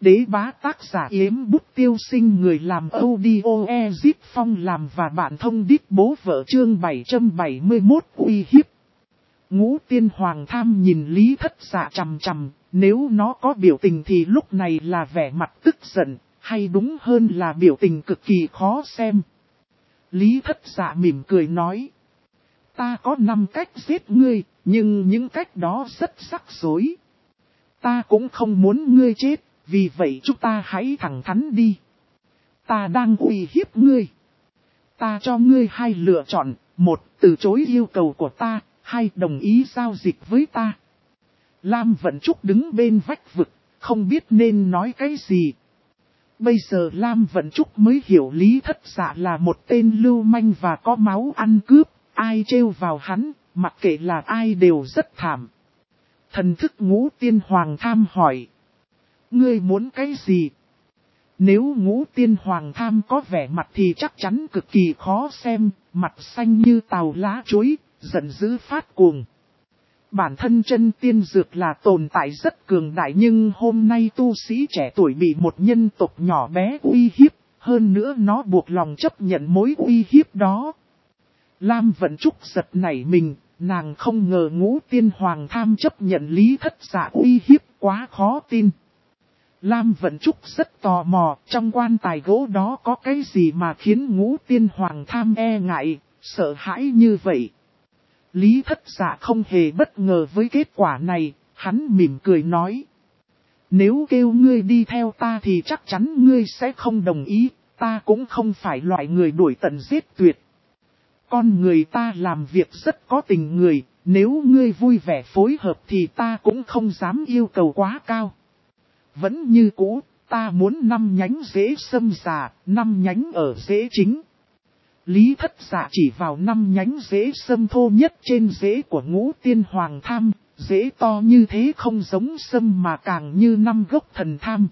đế bá tác giả Yếm Bút Tiêu Sinh, người làm audio Ezip Phong làm và bạn thông đít bố vợ chương 771 uy hiếp. Ngũ Tiên Hoàng Tham nhìn Lý Thất Dạ chằm chằm, nếu nó có biểu tình thì lúc này là vẻ mặt tức giận, hay đúng hơn là biểu tình cực kỳ khó xem. Lý Thất Dạ mỉm cười nói, ta có 5 cách giết ngươi, nhưng những cách đó rất rắc rối. Ta cũng không muốn ngươi chết, vì vậy chúng ta hãy thẳng thắn đi. Ta đang uy hiếp ngươi. Ta cho ngươi 2 lựa chọn, 1. Từ chối yêu cầu của ta, 2. Đồng ý giao dịch với ta. Lam Vận Trúc đứng bên vách vực, không biết nên nói cái gì. Bây giờ Lam Vận Trúc mới hiểu Lý Thất Dạ là một tên lưu manh và có máu ăn cướp, ai trêu vào hắn, mặc kệ là ai đều rất thảm. Thần thức Ngũ Tiên Hoàng Tham hỏi, ngươi muốn cái gì? Nếu Ngũ Tiên Hoàng Tham có vẻ mặt thì chắc chắn cực kỳ khó xem, mặt xanh như tàu lá chuối, giận dữ phát cuồng. Bản thân chân tiên dược là tồn tại rất cường đại, nhưng hôm nay tu sĩ trẻ tuổi bị một nhân tộc nhỏ bé uy hiếp, hơn nữa nó buộc lòng chấp nhận mối uy hiếp đó. Lam Vận Trúc giật nảy mình, nàng không ngờ Ngũ Tiên Hoàng Tham chấp nhận Lý Thất Dạ uy hiếp, quá khó tin. Lam Vận Trúc rất tò mò, trong quan tài gỗ đó có cái gì mà khiến Ngũ Tiên Hoàng Tham e ngại, sợ hãi như vậy. Lý Thất Dạ không hề bất ngờ với kết quả này, hắn mỉm cười nói. Nếu kêu ngươi đi theo ta thì chắc chắn ngươi sẽ không đồng ý, ta cũng không phải loại người đuổi tận giết tuyệt. Con người ta làm việc rất có tình người, nếu ngươi vui vẻ phối hợp thì ta cũng không dám yêu cầu quá cao. Vẫn như cũ, ta muốn 5 nhánh rễ sâm già, 5 nhánh ở rễ chính. Lý Thất Dạ chỉ vào 5 nhánh rễ sâm thô nhất trên rễ của Ngũ Tiên Hoàng Tham, rễ to như thế không giống sâm mà càng như 5 gốc thần tham.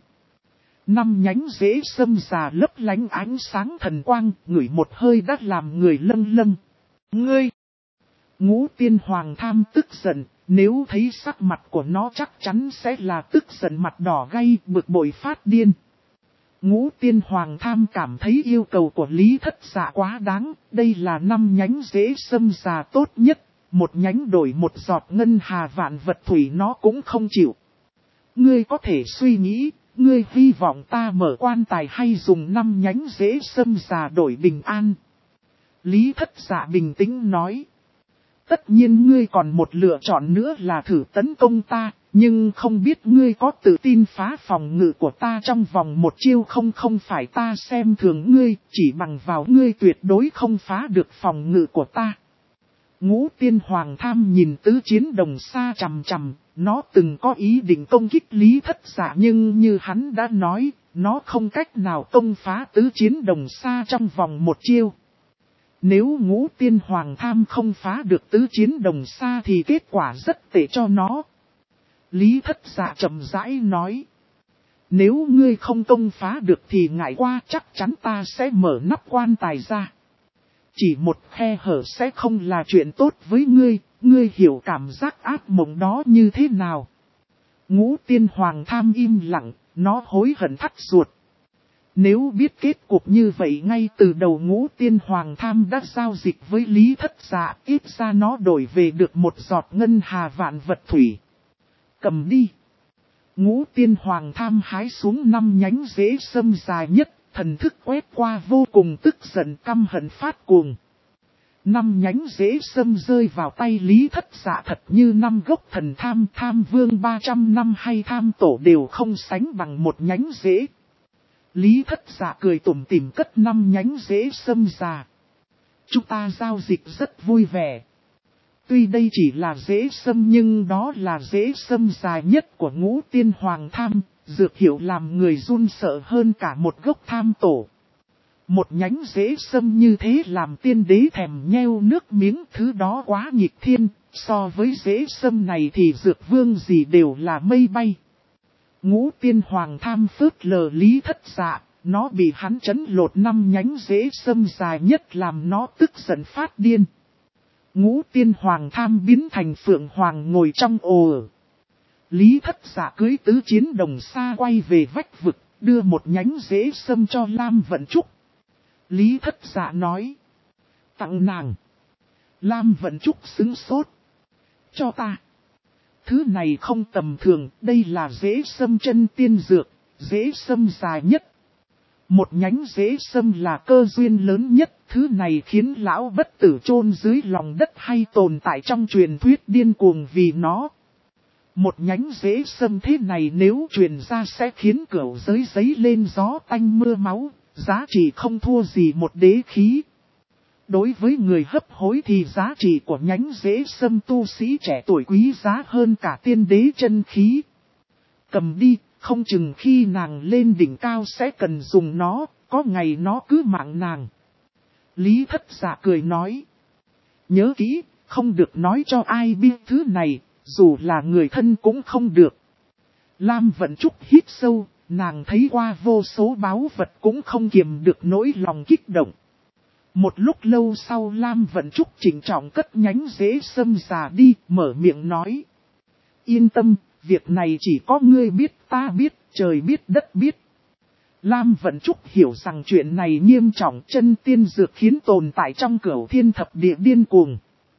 5 nhánh rễ sâm già lấp lánh ánh sáng thần quang, ngửi một hơi đã làm người lâng lâng. Ngươi! Ngũ Tiên Hoàng Tham tức giận, nếu thấy sắc mặt của nó chắc chắn sẽ là tức giận mặt đỏ gay, bực bội phát điên. Ngũ Tiên Hoàng Tham cảm thấy yêu cầu của Lý Thất Dạ quá đáng, đây là 5 nhánh rễ sâm già tốt nhất, một nhánh đổi một giọt ngân hà vạn vật thủy nó cũng không chịu. Ngươi có thể suy nghĩ, ngươi hy vọng ta mở quan tài hay dùng 5 nhánh rễ sâm già đổi bình an? Lý Thất Dạ bình tĩnh nói. Tất nhiên ngươi còn một lựa chọn nữa là thử tấn công ta, nhưng không biết ngươi có tự tin phá phòng ngự của ta trong vòng 1 chiêu không? Không phải ta xem thường ngươi, chỉ bằng vào ngươi tuyệt đối không phá được phòng ngự của ta. Ngũ Tiên Hoàng Tham nhìn tứ chiến đồng xa chằm chằm, nó từng có ý định công kích Lý Thất Dạ nhưng như hắn đã nói, nó không cách nào công phá tứ chiến đồng xa trong vòng 1 chiêu. Nếu Ngũ Tiên Hoàng Tham không phá được tứ chiến đồng xa thì kết quả rất tệ cho nó. Lý Thất Dạ chậm rãi nói. Nếu ngươi không công phá được thì ngại qua, chắc chắn ta sẽ mở nắp quan tài ra. Chỉ một khe hở sẽ không là chuyện tốt với ngươi, ngươi hiểu cảm giác ác mộng đó như thế nào? Ngũ Tiên Hoàng Tham im lặng, nó hối hận thắt ruột. Nếu biết kết cục như vậy ngay từ đầu Ngũ Tiên Hoàng Tham đã giao dịch với Lý Thất Dạ, ít ra nó đổi về được một giọt ngân hà vạn vật thủy. Cầm đi. Ngũ Tiên Hoàng Tham hái xuống 5 nhánh rễ sâm dài nhất, thần thức quét qua vô cùng tức giận căm hận phát cuồng. 5 nhánh rễ sâm rơi vào tay Lý Thất Dạ thật như 5 gốc thần tham, tham vương 300 năm hay tham tổ đều không sánh bằng một nhánh rễ. Lý Thất Dạ cười tủm tỉm cất 5 nhánh rễ sâm già. Chúng ta giao dịch rất vui vẻ. Tuy đây chỉ là rễ sâm nhưng đó là rễ sâm dài nhất của Ngũ Tiên Hoàng Tham, dược hiệu làm người run sợ hơn cả một gốc tham tổ. Một nhánh rễ sâm như thế làm tiên đế thèm nheo nước miếng, thứ đó quá nghịch thiên, so với rễ sâm này thì dược vương gì đều là mây bay. Ngũ Tiên Hoàng Tham phớt lờ Lý Thất Dạ, nó bị hắn chấn lột 5 nhánh rễ sâm dài nhất làm nó tức giận phát điên. Ngũ Tiên Hoàng Tham biến thành Phượng Hoàng ngồi trong ồ. Lý Thất Dạ cưới tứ chiến đồng xa quay về vách vực, đưa một nhánh rễ sâm cho Lam Vận Trúc. Lý Thất Dạ nói. Tặng nàng. Lam Vận Trúc sững sốt. Cho ta. Thứ này không tầm thường, đây là rễ sâm chân tiên dược, rễ sâm dài nhất. Một nhánh rễ sâm là cơ duyên lớn nhất, thứ này khiến lão bất tử chôn dưới lòng đất hay tồn tại trong truyền thuyết điên cuồng vì nó. Một nhánh rễ sâm thế này nếu truyền ra sẽ khiến cửu giới giấy lên gió tanh mưa máu, giá trị không thua gì một đế khí. Đối với người hấp hối thì giá trị của nhánh rễ sâm tu sĩ trẻ tuổi quý giá hơn cả tiên đế chân khí. Cầm đi, không chừng khi nàng lên đỉnh cao sẽ cần dùng nó, có ngày nó cứ mạng nàng. Lý Thất Dạ cười nói. Nhớ kỹ, không được nói cho ai biết thứ này, dù là người thân cũng không được. Lam Vận Trúc hít sâu, nàng thấy qua vô số báu vật cũng không kiềm được nỗi lòng kích động. Một lúc lâu sau Lam Vận Trúc chỉnh trọng cất nhánh rễ sâm già đi, mở miệng nói. Yên tâm, việc này chỉ có ngươi biết, ta biết, trời biết, đất biết. Lam Vận Trúc hiểu rằng chuyện này nghiêm trọng, chân tiên dược khiến tồn tại trong cửu thiên thập địa điên cuồng.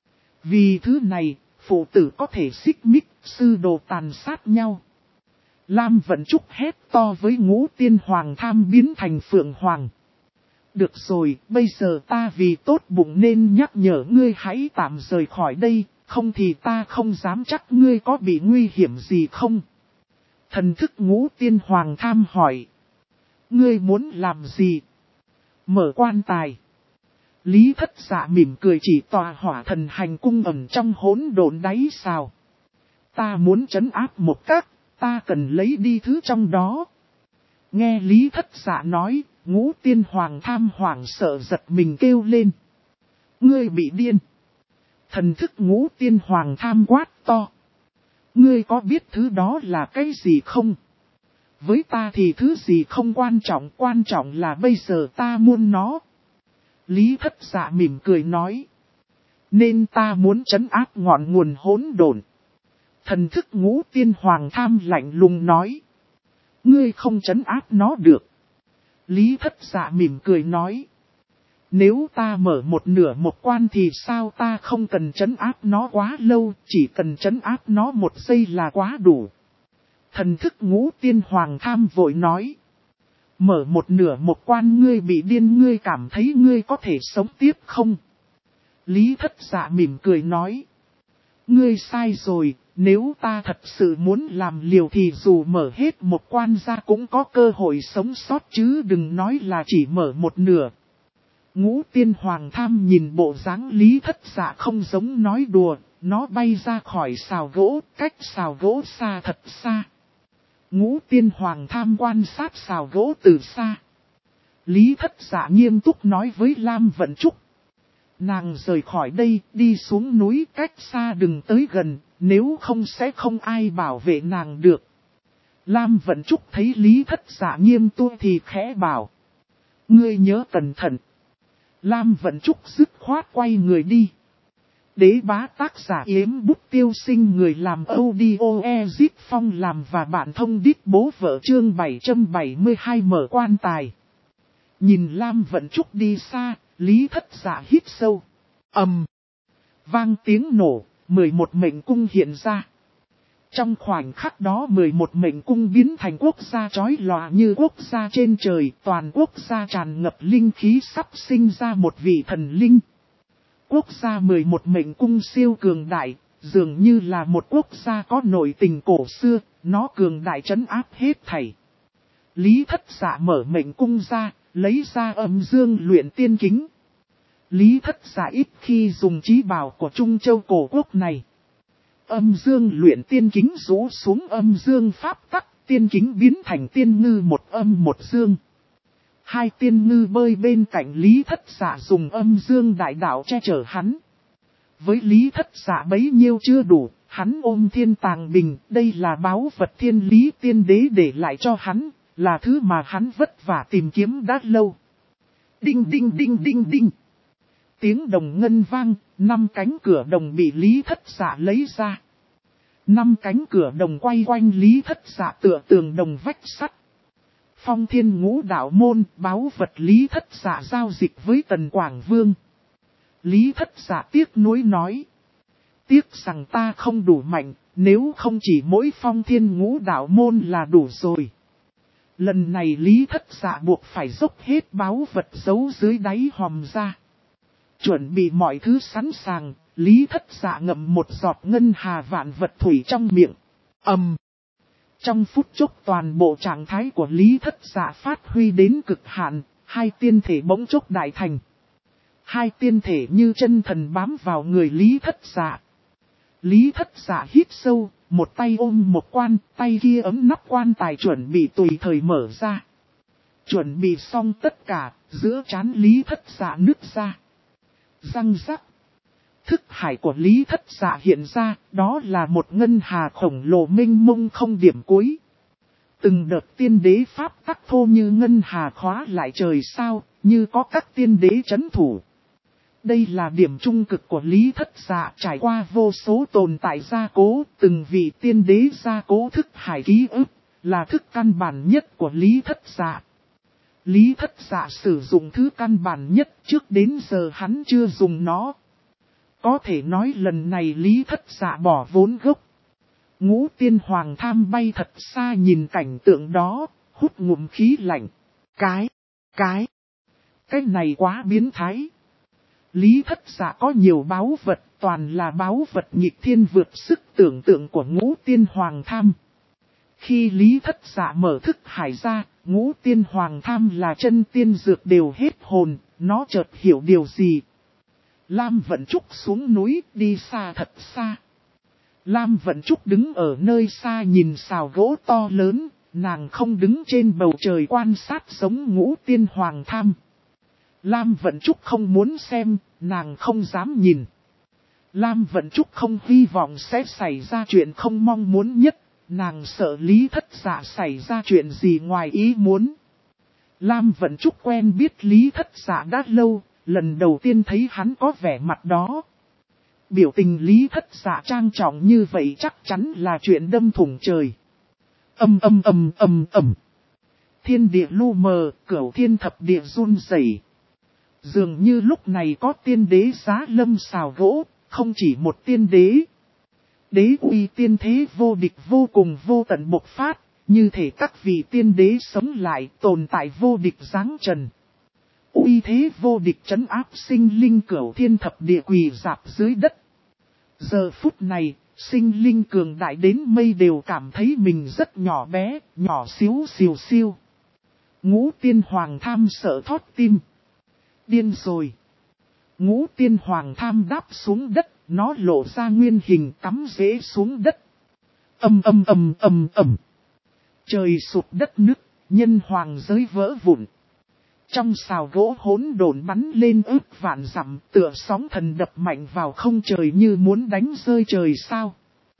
Vì thứ này, phụ tử có thể xích mích, sư đồ tàn sát nhau. Lam Vận Trúc hét to với Ngũ Tiên Hoàng tham biến thành Phượng Hoàng. Được rồi, bây giờ ta vì tốt bụng nên nhắc nhở ngươi hãy tạm rời khỏi đây, không thì ta không dám chắc ngươi có bị nguy hiểm gì không. Thần thức Ngũ Tiên Hoàng tham hỏi. Ngươi muốn làm gì? Mở quan tài. Lý Thất Dạ mỉm cười chỉ tòa hỏa thần hành cung ẩn trong hỗn độn đáy sào. Ta muốn trấn áp một cách, ta cần lấy đi thứ trong đó. Nghe Lý Thất Dạ nói, Ngũ Tiên Hoàng tham hoảng sợ giật mình kêu lên. Ngươi bị điên. Thần thức Ngũ Tiên Hoàng tham quát to. Ngươi có biết thứ đó là cái gì không? Với ta thì thứ gì không quan trọng là bây giờ ta muốn nó. Lý Thất Dạ mỉm cười nói. Nên ta muốn trấn áp ngọn nguồn hỗn độn. Thần thức Ngũ Tiên Hoàng tham lạnh lùng nói. Ngươi không trấn áp nó được. Lý Thất Dạ mỉm cười nói. Nếu ta mở một nửa một quan thì sao ta không cần trấn áp nó quá lâu, chỉ cần trấn áp nó một giây là quá đủ. Thần thức Ngũ Tiên Hoàng tham vội nói. Mở một nửa một quan ngươi bị điên, ngươi cảm thấy ngươi có thể sống tiếp không? Lý Thất Dạ mỉm cười nói. Ngươi sai rồi, nếu ta thật sự muốn làm liều thì dù mở hết một quan ra cũng có cơ hội sống sót chứ đừng nói là chỉ mở một nửa. Ngũ Tiên Hoàng tham nhìn bộ dáng Lý Thất Dạ không giống nói đùa, nó bay ra khỏi xào gỗ, cách xào gỗ xa thật xa. Ngũ Tiên Hoàng tham quan sát xào gỗ từ xa. Lý Thất Dạ nghiêm túc nói với Lam Vận Trúc. Nàng rời khỏi đây, đi xuống núi cách xa đừng tới gần, nếu không sẽ không ai bảo vệ nàng được. Lam Vận Trúc thấy Lý Thất Dạ nghiêm túc thì khẽ bảo. Ngươi nhớ cẩn thận. Lam Vận Trúc dứt khoát quay người đi. Đế bá tác giả Yếm Bút Tiêu Sinh, người làm audio Ezip Phong làm và bạn thông đít bố vợ chương 772 mở quan tài. Nhìn Lam Vận Trúc đi xa, Lý Thất Dạ hít sâu. Vang tiếng nổ, 11 mệnh cung hiện ra. Trong khoảnh khắc đó 11 mệnh cung biến thành quốc gia chói lòa như quốc gia trên trời, toàn quốc gia tràn ngập linh khí sắp sinh ra một vị thần linh. Quốc gia 11 mệnh cung siêu cường đại, dường như là một quốc gia có nội tình cổ xưa, nó cường đại trấn áp hết thảy. Lý Thất Dạ mở mệnh cung ra, lấy ra âm dương luyện tiên kính. Lý Thất Dạ ít khi dùng trí bảo của Trung Châu cổ quốc này. Âm dương luyện tiên kính rũ xuống âm dương pháp tắc, tiên kính biến thành tiên ngư một âm một dương. Hai tiên ngư bơi bên cạnh Lý Thất Dạ dùng âm dương đại đạo che chở hắn. Với Lý Thất Dạ bấy nhiêu chưa đủ, hắn ôm thiên tàng bình, đây là báu vật thiên lý tiên đế để lại cho hắn, là thứ mà hắn vất vả tìm kiếm đã lâu. Đinh đinh đinh đinh đinh. Tiếng đồng ngân vang, 5 cánh cửa đồng bị Lý Thất Dạ lấy ra. 5 cánh cửa đồng quay quanh Lý Thất Dạ tựa tường đồng vách sắt. Phong Thiên Ngũ Đạo môn, báu vật Lý Thất Dạ giao dịch với Tần Quảng Vương. Lý Thất Dạ tiếc nuối nói. Tiếc rằng ta không đủ mạnh, nếu không chỉ mỗi Phong Thiên Ngũ Đạo môn là đủ rồi. Lần này Lý Thất Dạ buộc phải dốc hết báu vật giấu dưới đáy hòm ra. Chuẩn bị mọi thứ sẵn sàng, Lý Thất Dạ ngậm một giọt ngân hà vạn vật thủy trong miệng. Trong phút chốc toàn bộ trạng thái của Lý Thất Dạ phát huy đến cực hạn, 2 tiên thể bỗng chốc đại thành. 2 tiên thể như chân thần bám vào người Lý Thất Dạ. Lý Thất Dạ hít sâu, một tay ôm một quan, tay kia ấm nắp quan tài chuẩn bị tùy thời mở ra. Chuẩn bị xong tất cả, giữa trán Lý Thất Dạ nứt ra. Răng rắc. Thức hải của Lý Thất Dạ hiện ra, đó là một ngân hà khổng lồ mênh mông không điểm cuối. Từng đợt tiên đế pháp tắc thô như ngân hà khóa lại trời sao, như có các tiên đế trấn thủ. Đây là điểm trung cực của Lý Thất Dạ, trải qua vô số tồn tại gia cố, từng vị tiên đế gia cố thức hải ký ức, là thức căn bản nhất của Lý Thất Dạ. Lý Thất Dạ sử dụng thứ căn bản nhất, trước đến giờ hắn chưa dùng nó. Có thể nói lần này Lý Thất Dạ bỏ vốn gốc. Ngũ Tiên Hoàng Tham bay thật xa nhìn cảnh tượng đó, hút ngụm khí lạnh. Cái này quá biến thái. Lý Thất Dạ có nhiều báu vật, toàn là báu vật nghịch thiên vượt sức tưởng tượng của Ngũ Tiên Hoàng Tham. Khi Lý Thất Dạ mở thức hải ra, Ngũ Tiên Hoàng Tham là chân tiên dược đều hết hồn, nó chợt hiểu điều gì. Lam Vận Trúc xuống núi, đi xa thật xa. Lam Vận Trúc đứng ở nơi xa nhìn sào gỗ to lớn, nàng không đứng trên bầu trời quan sát giống Ngũ Tiên Hoàng Tham. Lam Vận Trúc không muốn xem, nàng không dám nhìn. Lam Vận Trúc không hy vọng sẽ xảy ra chuyện không mong muốn nhất, nàng sợ Lý Thất Dạ xảy ra chuyện gì ngoài ý muốn. Lam Vận Trúc quen biết Lý Thất Dạ đã lâu, lần đầu tiên thấy hắn có vẻ mặt đó. Biểu tình Lý Thất Dạ trang trọng như vậy chắc chắn là chuyện đâm thủng trời. Thiên địa lu mờ, cửu thiên thập địa run rẩy. Dường như lúc này có tiên đế giá lâm xào gỗ, không chỉ một tiên đế. Đế uy tiên thế vô địch vô cùng vô tận bộc phát, như thể các vị tiên đế sống lại tồn tại vô địch giáng trần. Uy thế vô địch trấn áp sinh linh cửu thiên thập địa quỳ rạp dưới đất. Giờ phút này, sinh linh cường đại đến mây đều cảm thấy mình rất nhỏ bé, nhỏ xíu xiu xiu. Ngũ Tiên Hoàng Tham sợ thót tim. Điên rồi. Ngũ Tiên Hoàng Tham đáp xuống đất, nó lộ ra nguyên hình cắm rễ xuống đất. Trời sụp đất nứt, nhân hoàng giới vỡ vụn. Trong xào gỗ hỗn độn bắn lên ức vạn dặm, tựa sóng thần đập mạnh vào không trời như muốn đánh rơi trời sao.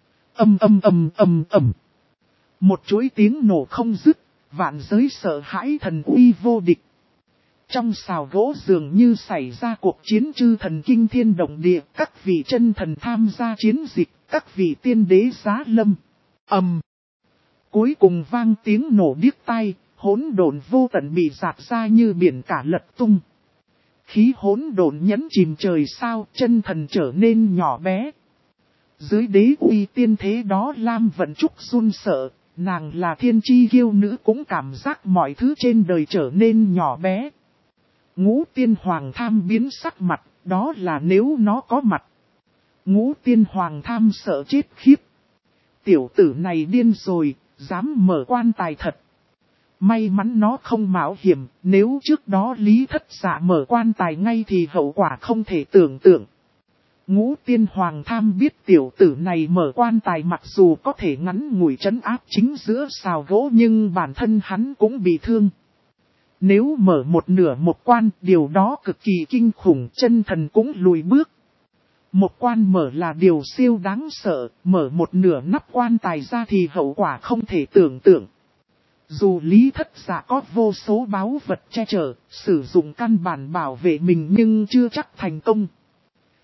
Một chuỗi tiếng nổ không dứt, vạn giới sợ hãi thần uy vô địch. Trong xào gỗ dường như xảy ra cuộc chiến chư thần kinh thiên động địa, các vị chân thần tham gia chiến dịch, các vị tiên đế giá lâm. Cuối cùng vang tiếng nổ điếc tai, hỗn độn vô tận bị rạt ra như biển cả lật tung. Khí hỗn độn nhấn chìm trời sao, chân thần trở nên nhỏ bé. Dưới đế uy tiên thế đó Lam Vận Trúc run sợ, nàng là thiên chi kiêu nữ cũng cảm giác mọi thứ trên đời trở nên nhỏ bé. Ngũ Tiên Hoàng Tham biến sắc mặt, đó là nếu nó có mặt. Ngũ Tiên Hoàng Tham sợ chết khiếp. Tiểu tử này điên rồi, dám mở quan tài thật. May mắn nó không mạo hiểm, nếu trước đó Lý Thất Dạ mở quan tài ngay thì hậu quả không thể tưởng tượng. Ngũ Tiên Hoàng Tham biết tiểu tử này mở quan tài mặc dù có thể ngắn ngủi trấn áp chính giữa xào gỗ nhưng bản thân hắn cũng bị thương. Nếu mở một nửa một quan, điều đó cực kỳ kinh khủng, chân thần cũng lùi bước. Một quan mở là điều siêu đáng sợ, mở một nửa nắp quan tài ra thì hậu quả không thể tưởng tượng. Dù Lý Thất Dạ có vô số báu vật che chở, sử dụng căn bản bảo vệ mình nhưng chưa chắc thành công.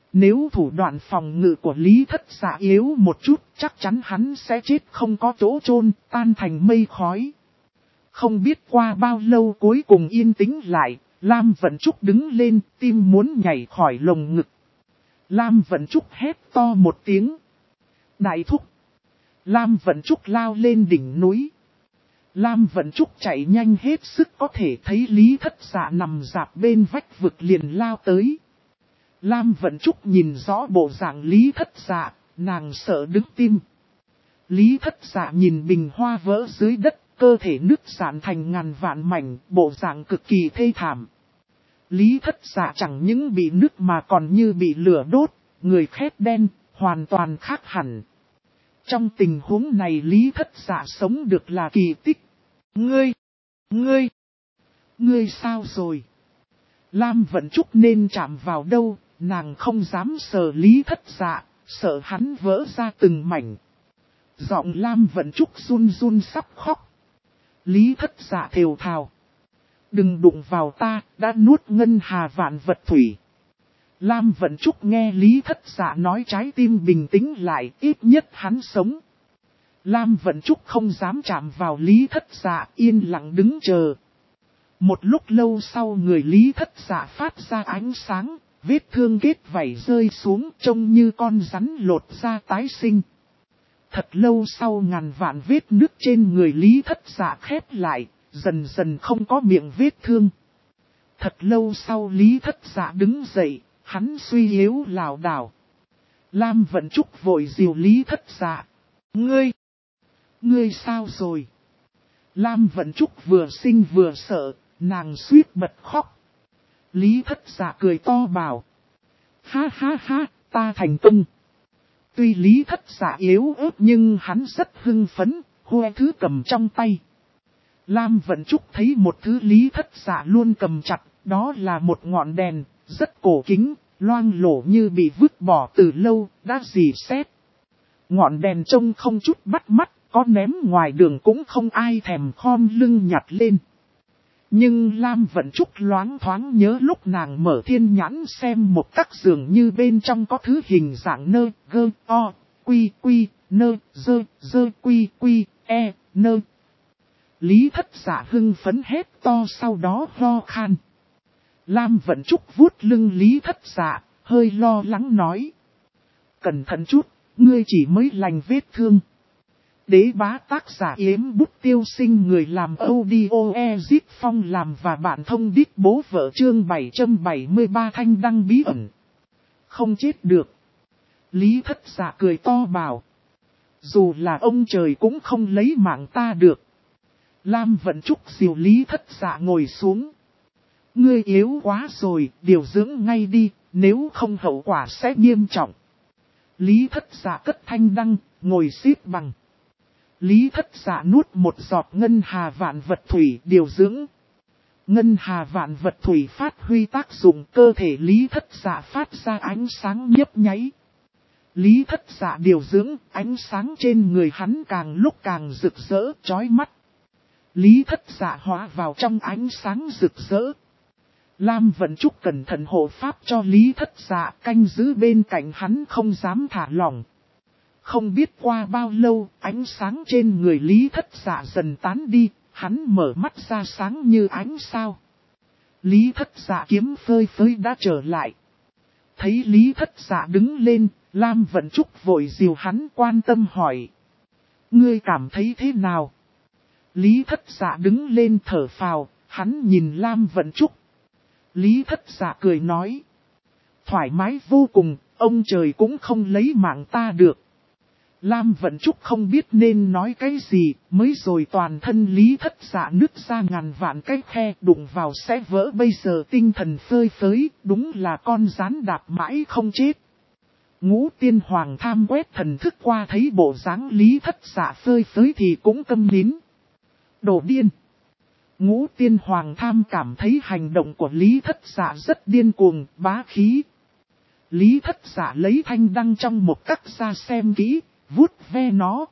Nếu thủ đoạn phòng ngự của Lý Thất Dạ yếu một chút, chắc chắn hắn sẽ chết không có chỗ chôn, tan thành mây khói. Không biết qua bao lâu cuối cùng yên tĩnh lại, Lam Vận Trúc đứng lên, tim muốn nhảy khỏi lồng ngực. Lam Vận Trúc hét to một tiếng. Đại thúc. Lam Vận Trúc lao lên đỉnh núi. Lam Vận Trúc chạy nhanh hết sức, có thể thấy Lý Thất Dạ nằm rạp bên vách vực liền lao tới. Lam Vận Trúc nhìn rõ bộ dạng Lý Thất Dạ, nàng sợ đứng tim. Lý Thất Dạ nhìn bình hoa vỡ dưới đất, cơ thể nứt rạn thành ngàn vạn mảnh, bộ dạng cực kỳ thê thảm. Lý Thất Dạ chẳng những bị nứt mà còn như bị lửa đốt, người khét đen, hoàn toàn khác hẳn. Trong tình huống này Lý Thất Dạ sống được là kỳ tích. Ngươi sao rồi? Lam Vận Trúc nên chạm vào đâu, nàng không dám sờ Lý Thất Dạ, sợ hắn vỡ ra từng mảnh. Giọng Lam Vận Trúc run run sắp khóc. Lý Thất Dạ thều thào. Đừng đụng vào ta, đã nuốt ngân hà vạn vật thủy. Lam Vận Trúc nghe Lý Thất Dạ nói, trái tim bình tĩnh lại, ít nhất hắn sống. Lam Vận Trúc không dám chạm vào Lý Thất Dạ, yên lặng đứng chờ. Một lúc lâu sau người Lý Thất Dạ phát ra ánh sáng, vết thương kết vảy rơi xuống trông như con rắn lột ra tái sinh. Thật lâu sau ngàn vạn vết nứt trên người Lý Thất Dạ khép lại, dần dần không có miệng vết thương. Thật lâu sau Lý Thất Dạ đứng dậy, hắn suy yếu lảo đảo. Lam Vận Trúc vội dìu Lý Thất Dạ. Ngươi sao rồi? Lam Vận Trúc vừa sinh vừa sợ, nàng suýt bật khóc. Lý Thất Dạ cười to bảo. Ha ha ha, ta thành công. Tuy Lý Thất Dạ yếu ớt nhưng hắn rất hưng phấn, khoe thứ cầm trong tay. Lam Vận Trúc thấy một thứ Lý Thất Dạ luôn cầm chặt, đó là một ngọn đèn, rất cổ kính, loang lổ như bị vứt bỏ từ lâu, đã rỉ sét. Ngọn đèn trông không chút bắt mắt, có ném ngoài đường cũng không ai thèm khom lưng nhặt lên. Nhưng Lam Vận Trúc loáng thoáng nhớ lúc nàng mở thiên nhãn xem một các dường như bên trong có thứ hình dạng nơ, gơ, o, quy, quy, nơ, dơ, quy, quy, e, nơ. Lý Thất Dạ hưng phấn hét to sau đó ho khan. Lam Vận Trúc vuốt lưng Lý Thất Dạ, hơi lo lắng nói. Cẩn thận chút, ngươi chỉ mới lành vết thương. Đế bá tác giả Yếm Bút Tiêu Sinh, người làm audio Ezip Phong làm và bạn thông đít bố vợ, chương 773 thanh đăng bí ẩn. Không chết được. Lý Thất Dạ cười to bảo. Dù là ông trời cũng không lấy mạng ta được. Lam Vận Trúc dìu Lý Thất Dạ ngồi xuống. Ngươi yếu quá rồi, điều dưỡng ngay đi, nếu không hậu quả sẽ nghiêm trọng. Lý Thất Dạ cất thanh đăng, ngồi xếp bằng. Lý Thất Dạ nuốt một giọt ngân hà vạn vật thủy điều dưỡng. Ngân hà vạn vật thủy phát huy tác dụng, cơ thể Lý Thất Dạ phát ra ánh sáng nhấp nháy. Lý Thất Dạ điều dưỡng, ánh sáng trên người hắn càng lúc càng rực rỡ, chói mắt. Lý Thất Dạ hóa vào trong ánh sáng rực rỡ. Lam Vận Trúc cẩn thận hộ pháp cho Lý Thất Dạ, canh giữ bên cạnh hắn không dám thả lỏng. Không biết qua bao lâu, ánh sáng trên người Lý Thất Dạ dần tán đi, hắn mở mắt ra sáng như ánh sao. Lý Thất Dạ kiếm phơi phới đã trở lại. Thấy Lý Thất Dạ đứng lên, Lam Vận Trúc vội dìu hắn quan tâm hỏi. Ngươi cảm thấy thế nào? Lý Thất Dạ đứng lên thở phào, hắn nhìn Lam Vận Trúc. Lý Thất Dạ cười nói. Thoải mái vô cùng, ông trời cũng không lấy mạng ta được. Lam Vận Trúc không biết nên nói cái gì, mới rồi toàn thân Lý Thất Dạ nứt ra ngàn vạn cái khe, đụng vào sẽ vỡ, bây giờ tinh thần phơi phới, đúng là con rắn đạp mãi không chết. Ngũ Tiên Hoàng tham quét thần thức qua thấy bộ dáng Lý Thất Dạ phơi phới thì cũng câm nín. Đồ điên! Ngũ Tiên Hoàng tham cảm thấy hành động của Lý Thất Dạ rất điên cuồng, bá khí. Lý Thất Dạ lấy thanh đăng trong một các ra xem kỹ, vuốt ve nó.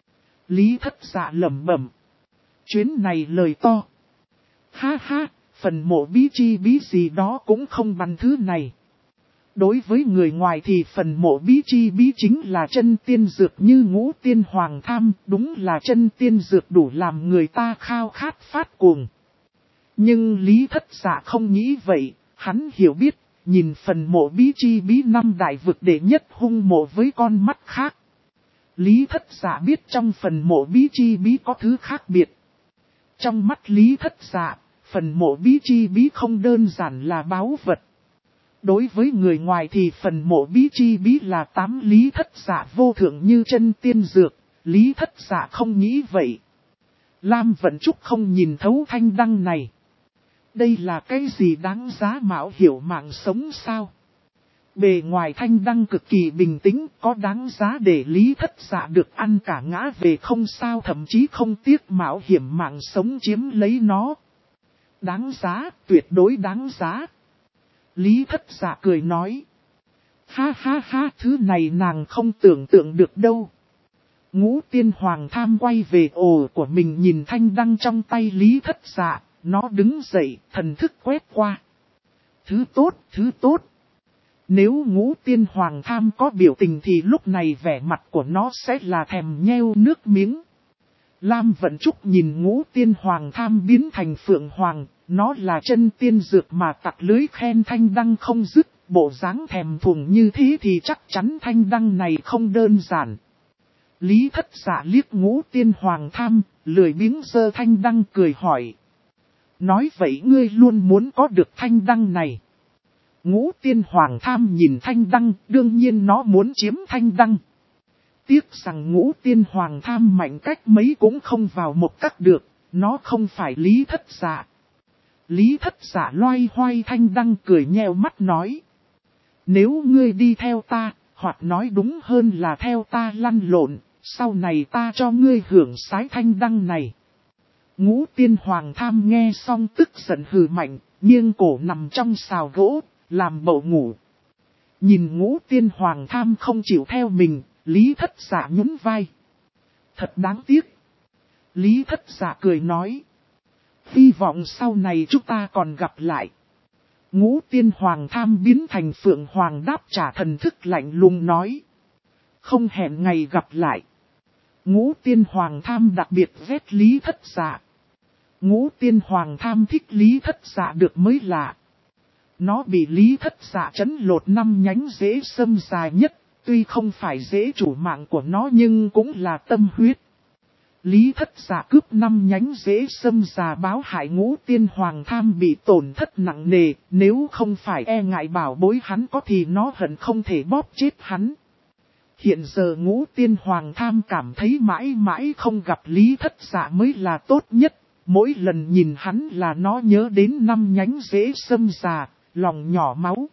Lý Thất Dạ lẩm bẩm. Chuyến này lời to. Ha ha, phần mộ bí chi bí gì đó cũng không bằng thứ này. Đối với người ngoài thì phần mộ bí chi bí chính là chân tiên dược như Ngũ Tiên Hoàng Tham, đúng là chân tiên dược đủ làm người ta khao khát phát cuồng. Nhưng Lý Thất Dạ không nghĩ vậy, hắn hiểu biết, nhìn phần mộ bí chi bí năm đại vực đệ nhất hung mộ với con mắt khác. Lý Thất Dạ biết trong phần mộ bí chi bí có thứ khác biệt. Trong mắt Lý Thất Dạ, phần mộ bí chi bí không đơn giản là báu vật. Đối với người ngoài thì phần mộ bí chi bí là 8 Lý Thất Dạ vô thượng như chân tiên dược, Lý Thất Dạ không nghĩ vậy. Lam Vận Trúc không nhìn thấu thanh đăng này. Đây là cái gì đáng giá mạo hiểu mạng sống sao? Bề ngoài thanh đăng cực kỳ bình tĩnh, có đáng giá để Lý Thất Dạ được ăn cả ngã về không sao, thậm chí không tiếc mạo hiểm mạng sống chiếm lấy nó. Đáng giá, tuyệt đối đáng giá. Lý Thất Dạ cười nói. Ha ha ha, thứ này nàng không tưởng tượng được đâu. Ngũ Tiên Hoàng Tham quay về ổ của mình nhìn thanh đăng trong tay Lý Thất Dạ, nó đứng dậy, thần thức quét qua. Thứ tốt, thứ tốt. Nếu Ngũ Tiên Hoàng Tham có biểu tình thì lúc này vẻ mặt của nó sẽ là thèm nheo nước miếng. Lam Vận Trúc nhìn Ngũ Tiên Hoàng Tham biến thành Phượng Hoàng, nó là chân tiên dược mà tặc lưới khen thanh đăng không dứt, bộ dáng thèm thuồng như thế thì chắc chắn thanh đăng này không đơn giản. Lý Thất Dạ liếc Ngũ Tiên Hoàng Tham, lười biếng giơ thanh đăng cười hỏi. Nói vậy ngươi luôn muốn có được thanh đăng này. Ngũ Tiên Hoàng Tham nhìn thanh đăng, đương nhiên nó muốn chiếm thanh đăng. Tiếc rằng Ngũ Tiên Hoàng Tham mạnh cách mấy cũng không vào một cách được, nó không phải Lý Thất Dạ. Lý Thất Dạ loay hoay thanh đăng cười nheo mắt nói. Nếu ngươi đi theo ta, hoặc nói đúng hơn là theo ta lăn lộn, sau này ta cho ngươi hưởng sái thanh đăng này. Ngũ Tiên Hoàng Tham nghe xong tức giận hừ mạnh, nghiêng cổ nằm trong xào gỗ, làm bậu ngủ. Nhìn Ngũ Tiên Hoàng Tham không chịu theo mình, Lý Thất Dạ nhún vai. Thật đáng tiếc. Lý Thất Dạ cười nói. Hy vọng sau này chúng ta còn gặp lại. Ngũ Tiên Hoàng Tham biến thành Phượng Hoàng đáp trả thần thức lạnh lùng nói. Không hẹn ngày gặp lại. Ngũ Tiên Hoàng Tham đặc biệt ghét Lý Thất Dạ. Ngũ Tiên Hoàng Tham thích Lý Thất Dạ được mới lạ. Nó bị Lý Thất Dạ chấn lột 5 nhánh rễ sâm dài nhất, tuy không phải rễ chủ mạng của nó nhưng cũng là tâm huyết. Lý Thất Dạ cướp 5 nhánh rễ sâm già báo hại Ngũ Tiên Hoàng Tham bị tổn thất nặng nề, nếu không phải e ngại bảo bối hắn có thì nó hận không thể bóp chết hắn. Hiện giờ Ngũ Tiên Hoàng Tham cảm thấy mãi mãi không gặp Lý Thất Dạ mới là tốt nhất, mỗi lần nhìn hắn là nó nhớ đến 5 nhánh rễ sâm già, lòng nhỏ máu.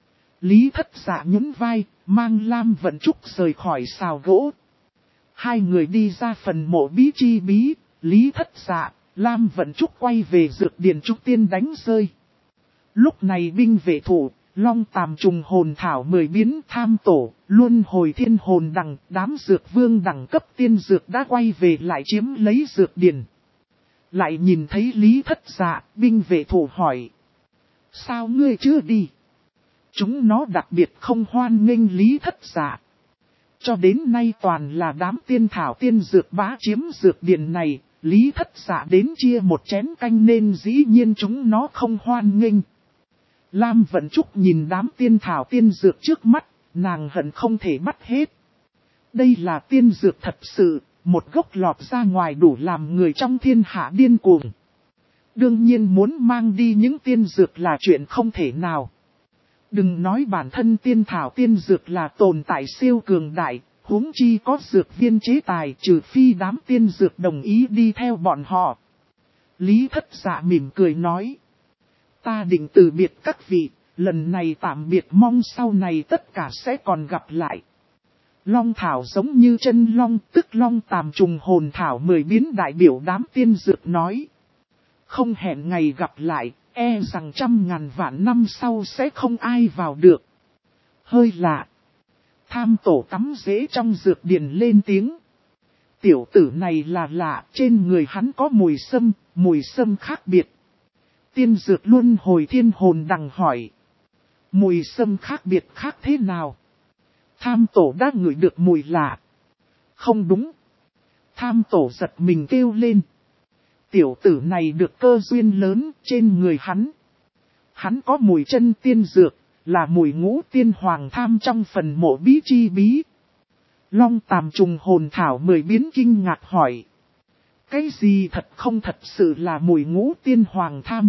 Lý Thất Dạ nhún vai, mang Lam Vận Trúc rời khỏi xào gỗ. Hai người đi ra phần mộ bí chi bí, Lý Thất Dạ, Lam Vận Trúc quay về dược điển trúc tiên đánh rơi. Lúc này binh vệ thủ, Long Tàm trùng hồn thảo 10 biến tham tổ, luân hồi thiên hồn đằng, đám dược vương đẳng cấp tiên dược đã quay về lại chiếm lấy dược điển. Lại nhìn thấy Lý Thất Dạ, binh vệ thủ hỏi. Sao ngươi chưa đi? Chúng nó đặc biệt không hoan nghênh Lý Thất Dạ. Cho đến nay toàn là đám tiên thảo tiên dược bá chiếm dược điển này, Lý Thất Dạ đến chia một chén canh nên dĩ nhiên chúng nó không hoan nghênh. Lam Vận Trúc nhìn đám tiên thảo tiên dược trước mắt, nàng hận không thể bắt hết. Đây là tiên dược thật sự, một gốc lọt ra ngoài đủ làm người trong thiên hạ điên cuồng. Đương nhiên muốn mang đi những tiên dược là chuyện không thể nào. Đừng nói bản thân tiên thảo tiên dược là tồn tại siêu cường đại, huống chi có dược viên chế tài trừ phi đám tiên dược đồng ý đi theo bọn họ. Lý Thất Dạ mỉm cười nói. Ta định từ biệt các vị, lần này tạm biệt mong sau này tất cả sẽ còn gặp lại. Long thảo giống như chân long, tức Long Tàm trùng hồn thảo 10 biến đại biểu đám tiên dược nói. Không hẹn ngày gặp lại, e rằng 100.000 vạn năm sau sẽ không ai vào được. Hơi lạ. Tham tổ cắm rễ trong dược điển lên tiếng. Tiểu tử này là lạ, trên người hắn có mùi sâm khác biệt. Tiên dược luân hồi thiên hồn đằng hỏi. Mùi sâm khác biệt khác thế nào? Tham tổ đã ngửi được mùi lạ. Không đúng. Tham tổ giật mình kêu lên. Tiểu tử này được cơ duyên lớn trên người hắn. Hắn có mùi chân tiên dược, là mùi ngũ tiên hoàng tham trong phần mộ bí chi bí. Long Tàm trùng hồn thảo 10 biến kinh ngạc hỏi. Cái gì thật không thật sự là mùi ngũ tiên hoàng tham?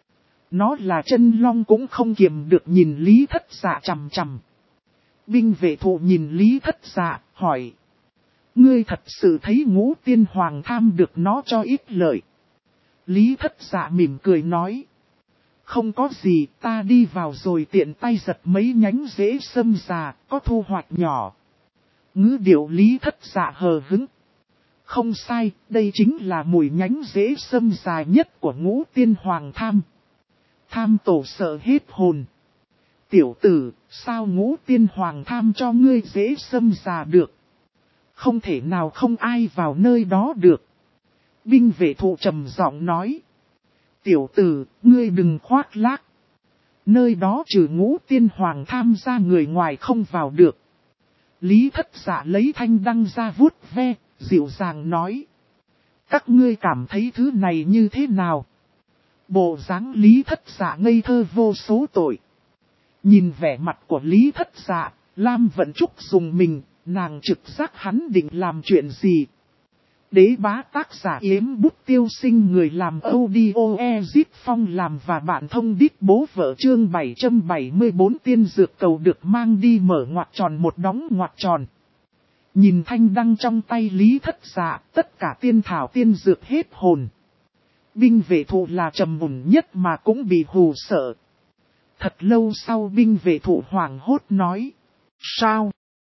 Nó là chân long cũng không kiềm được nhìn Lý Thất Dạ chằm chằm. Binh vệ thụ nhìn Lý Thất Dạ, hỏi. Ngươi thật sự thấy ngũ tiên hoàng tham được nó cho ít lợi? Lý Thất Dạ mỉm cười nói. Không có gì, ta đi vào rồi tiện tay giật mấy nhánh rễ sâm già, có thu hoạch nhỏ. Ngữ điệu Lý Thất Dạ hờ hững. Không sai, đây chính là mùi nhánh rễ sâm dài nhất của ngũ tiên hoàng tham. Tham tổ sợ hết hồn. Tiểu tử, sao ngũ tiên hoàng tham cho ngươi rễ sâm già được? Không thể nào không ai vào nơi đó được. Binh vệ thụ trầm giọng nói. Tiểu tử, ngươi đừng khoác lác. Nơi đó trừ ngũ tiên hoàng tham ra người ngoài không vào được. Lý Thất Dạ lấy thanh đăng ra vuốt ve, dịu dàng nói. Các ngươi cảm thấy thứ này như thế nào? Bộ dáng Lý Thất Dạ ngây thơ vô số tội. Nhìn vẻ mặt của Lý Thất Dạ, Lam Vận Trúc dùng mình, nàng trực giác hắn định làm chuyện gì. Đế bá tác giả Yếm Bút Tiêu Sinh, người làm audio Ezip Phong làm và bạn thông đít bố vợ chương 774 tiên dược cầu được mang đi mở ngoặc tròn một đóng ngoặc tròn. Nhìn thanh đăng trong tay Lý Thất Dạ, tất cả tiên thảo tiên dược hết hồn. Binh vệ thụ là trầm mùn nhất mà cũng bị hù sợ. Thật lâu sau binh vệ thụ hoảng hốt nói. Sao?